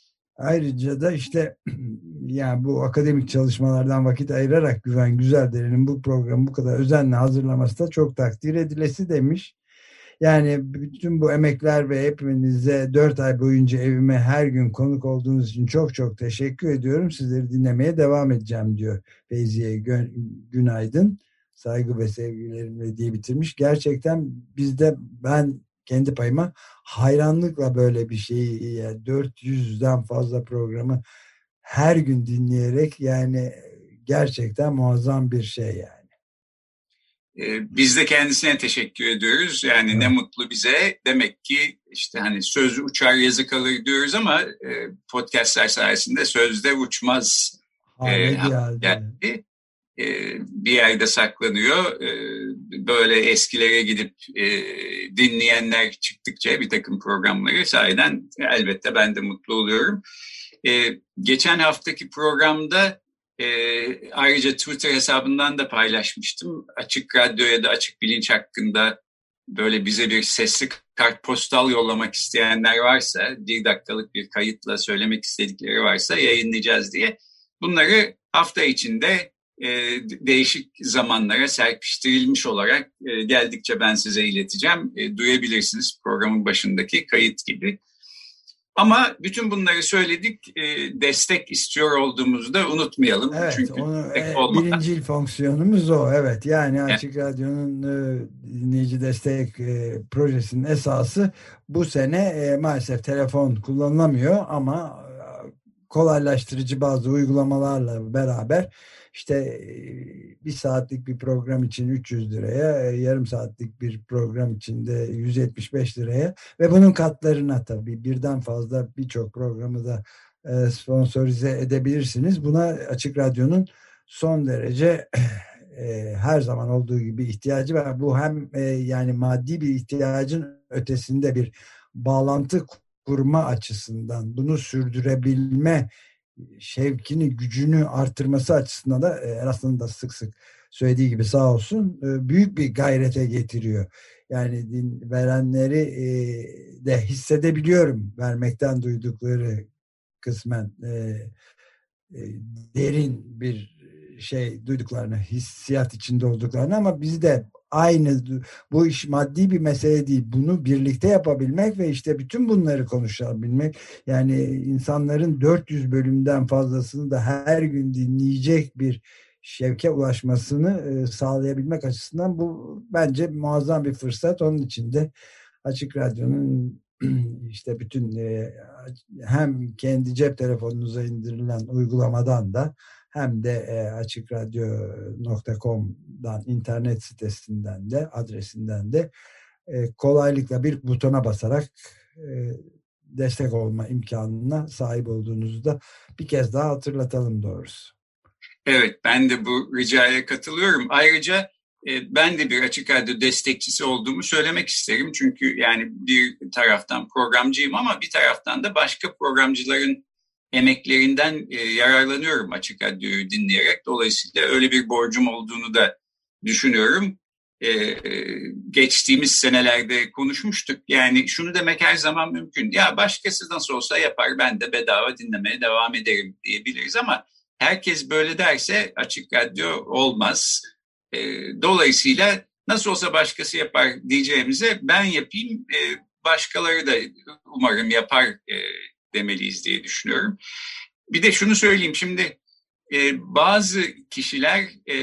Ayrıca da işte yani bu akademik çalışmalardan vakit ayırarak Güven Güzeldere'nin bu programı bu kadar özenle hazırlaması da çok takdir edilesi demiş. Yani bütün bu emekler ve hepinize dört ay boyunca evime her gün konuk olduğunuz için çok çok teşekkür ediyorum. Sizleri dinlemeye devam edeceğim diyor Feyziye Günaydın. Saygı ve sevgilerimle diye bitirmiş. Gerçekten bizde ben kendi payıma hayranlıkla böyle bir şeyi yani dört yüzden fazla programı her gün dinleyerek yani gerçekten muazzam bir şey yani. Biz de kendisine teşekkür ediyoruz. Yani evet. Ne mutlu bize. Demek ki işte hani söz uçar yazı kalır diyoruz ama podcastler sayesinde sözde uçmaz. Ee, yani, bir yerde saklanıyor. Böyle eskilere gidip dinleyenler çıktıkça bir takım programları sayeden elbette ben de mutlu oluyorum. Geçen haftaki programda E, ayrıca Twitter hesabından da paylaşmıştım. Açık Radyo ya da Açık Bilinç hakkında böyle bize bir sesli kartpostal yollamak isteyenler varsa, bir dakikalık bir kayıtla söylemek istedikleri varsa yayınlayacağız diye. Bunları hafta içinde e, değişik zamanlara serpiştirilmiş olarak e, geldikçe ben size ileteceğim. E, duyabilirsiniz programın başındaki kayıt gibi. Ama bütün bunları söyledik, destek istiyor olduğumuzu da unutmayalım. Evet, çünkü onu, e, birincil fonksiyonumuz o. Evet, yani Açık evet. Radyo'nun e, dinleyici destek e, projesinin esası bu sene e, maalesef telefon kullanılamıyor ama e, kolaylaştırıcı bazı uygulamalarla beraber işte bir saatlik bir program için üç yüz liraya, yarım saatlik bir program için de yüz yetmiş beş liraya ve bunun katlarına tabii birden fazla birçok programı da sponsorize edebilirsiniz. Buna Açık Radyo'nun son derece e, her zaman olduğu gibi ihtiyacı var. Bu hem e, yani maddi bir ihtiyacın ötesinde bir bağlantı kurma açısından, bunu sürdürebilme şevkini, gücünü artırması açısından da e, aslında da sık sık söylediği gibi sağ olsun e, büyük bir gayrete getiriyor. Yani din verenleri e, de hissedebiliyorum, vermekten duydukları kısmen e, e, derin bir şey duyduklarını, hissiyat içinde olduklarını, ama biz de aynı, bu iş maddi bir mesele değil. Bunu birlikte yapabilmek ve işte bütün bunları konuşabilmek, yani insanların dört yüz bölümden fazlasını da her gün dinleyecek bir şevke ulaşmasını sağlayabilmek açısından bu bence muazzam bir fırsat. Onun için de Açık Radyo'nun işte bütün hem kendi cep telefonunuza indirilen uygulamadan da hem de açıkradyo nokta com'dan, internet sitesinden de, adresinden de kolaylıkla bir butona basarak destek olma imkanına sahip olduğunuzu da bir kez daha hatırlatalım doğrusu. Evet, ben de bu ricaya katılıyorum. Ayrıca e, ben de bir Açık Radyo destekçisi olduğumu söylemek isterim. Çünkü yani bir taraftan programcıyım ama bir taraftan da başka programcıların emeklerinden e, yararlanıyorum Açık Radyo'yu dinleyerek. Dolayısıyla öyle bir borcum olduğunu da düşünüyorum. E, e, geçtiğimiz senelerde konuşmuştuk. Yani şunu demek her zaman mümkün. Ya başkası nasıl olsa yapar, ben de bedava dinlemeye devam ederim diyebiliriz ama herkes böyle derse Açık Radyo olmaz. E, dolayısıyla nasıl olsa başkası yapar diyeceğimize ben yapayım, e, başkaları da umarım yapar e, demeliyiz diye düşünüyorum. Bir de şunu söyleyeyim, şimdi e, bazı kişiler e,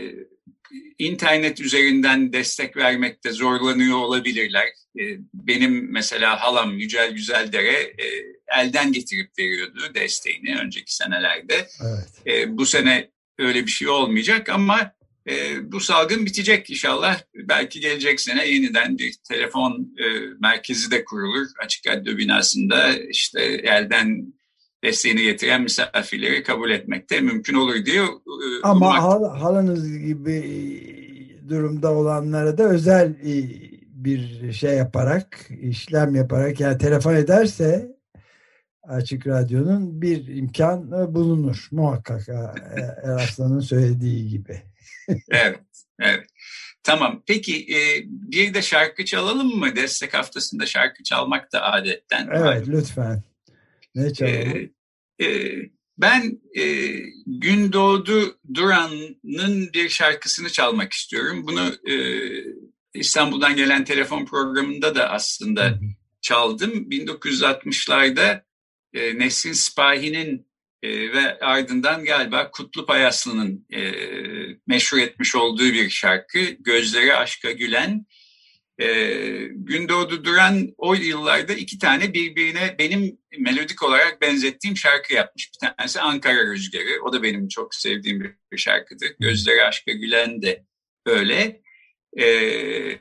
internet üzerinden destek vermekte zorlanıyor olabilirler. E, benim mesela halam Yücel Güzeldere e, elden getirip veriyordu desteğini önceki senelerde. Evet. E, bu sene öyle bir şey olmayacak ama e, bu salgın bitecek inşallah. Belki gelecek sene yeniden bir telefon e, merkezi de kurulur. Açık Radyo binasında işte elden desteğini getiren misafirleri kabul etmekte mümkün olur diye. E, ama hal, halanız gibi durumda olanlara da özel bir şey yaparak, işlem yaparak, yani telefon ederse Açık Radyo'nun bir imkan bulunur muhakkak, Eraslan'ın söylediği gibi. Evet, evet. Tamam. Peki e, bir de şarkı çalalım mı? Destek haftasında şarkı çalmak da adetten. Evet, var. lütfen. Ne çalalım? E, e, ben e, Gündoğdu Duran'ın bir şarkısını çalmak istiyorum. Bunu e, İstanbul'dan gelen telefon programında da aslında Hı-hı. çaldım. bin dokuz yüz altmışlarda e, Nesrin Sipahi'nin e, ve ardından galiba Kutlu Payaslı'nın e, meşhur etmiş olduğu bir şarkı. Gözleri aşka gülen. E, Gündoğdu Duran o yıllarda iki tane birbirine benim melodik olarak benzettiğim şarkı yapmış. Bir tanesi Ankara Rüzgarı. O da benim çok sevdiğim bir şarkıdır. Gözleri aşka gülen de öyle. Eee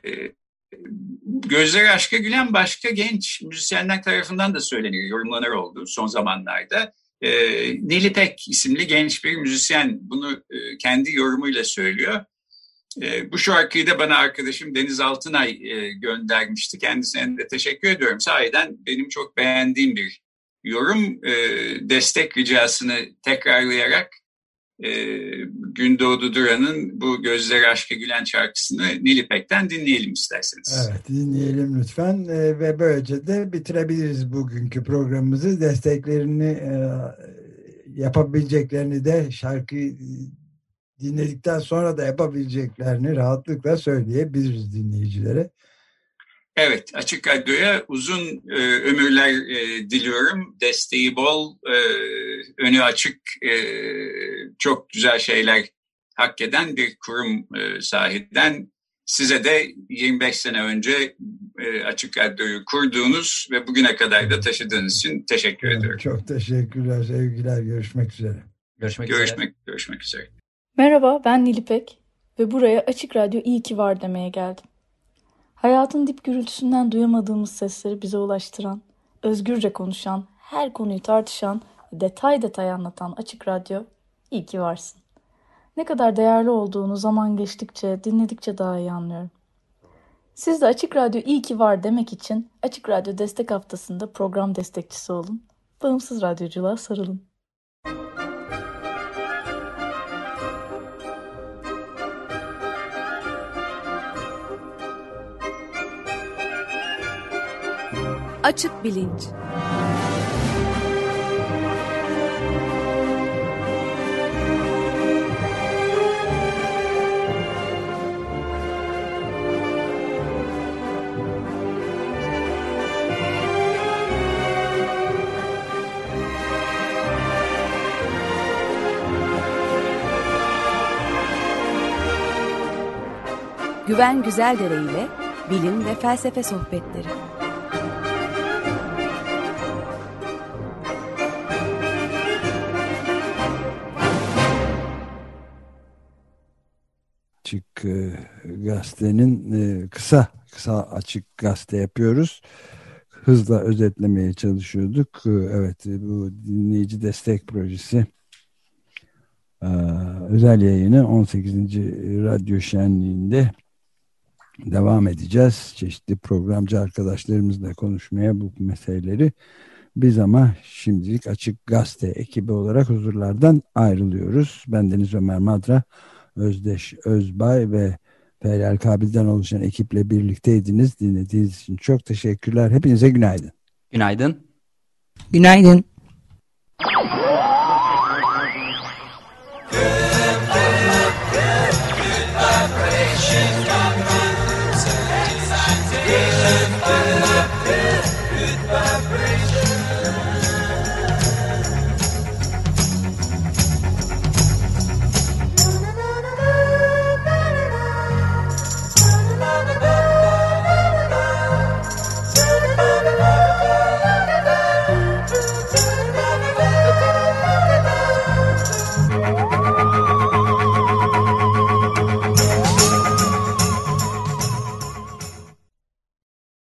Gözleri aşka gülen başka genç müzisyenler tarafından da söylenir, yorumlanır oldu son zamanlarda. E, Nilipek isimli genç bir müzisyen bunu e, kendi yorumuyla söylüyor. E, bu şarkıyı da bana arkadaşım Deniz Altınay e, göndermişti. Kendisine de teşekkür ediyorum. Sahiden benim çok beğendiğim bir yorum. E, destek ricasını tekrarlayarak e, Gündoğdu Duran'ın bu Gözleri Aşka Gülen şarkısını Nilipek'ten dinleyelim isterseniz. Evet, dinleyelim lütfen e, ve böylece de bitirebiliriz bugünkü programımızı. Desteklerini e, yapabileceklerini de şarkı dinledikten sonra da yapabileceklerini rahatlıkla söyleyebiliriz dinleyicilere. Evet, Açık Radyo'ya uzun e, ömürler e, diliyorum. Desteği bol, e, önü açık, e, çok güzel şeyler hak eden bir kurum e, sahiden. Size de yirmi beş sene önce e, Açık Radyo'yu kurduğunuz ve bugüne kadar da taşıdığınız için teşekkür evet, ediyorum. Çok teşekkürler, sevgiler. Görüşmek üzere. Görüşmek, görüşmek üzere. Görüşmek üzere. Merhaba, ben Nilipek ve buraya Açık Radyo iyi ki var demeye geldim. Hayatın dip gürültüsünden duyamadığımız sesleri bize ulaştıran, özgürce konuşan, her konuyu tartışan, detay detay anlatan Açık Radyo, iyi ki varsın. ne kadar değerli olduğunu zaman geçtikçe, dinledikçe daha iyi anlıyorum. Siz de Açık Radyo iyi ki var demek için Açık Radyo Destek Haftası'nda program destekçisi olun. Bağımsız radyoculuğa sarılın. Açık Bilinç. Güven Güzeldere ile bilim ve felsefe sohbetleri. Açık e, Gazete'nin e, kısa kısa Açık Gazete yapıyoruz. Hızla özetlemeye çalışıyorduk. E, evet, bu dinleyici destek projesi e, özel yayını on sekizinci Radyo Şenliği'nde devam edeceğiz. Çeşitli programcı arkadaşlarımızla konuşmaya bu meseleleri. Biz ama şimdilik Açık Gazete ekibi olarak huzurlardan ayrılıyoruz. Bendeniz Ömer Madra, Özdeş Özbay ve Feryal Kabil'den oluşan ekiple birlikteydiniz. Dinlediğiniz için çok teşekkürler. Hepinize günaydın. Günaydın. Günaydın. Good, good, good, good vibrations.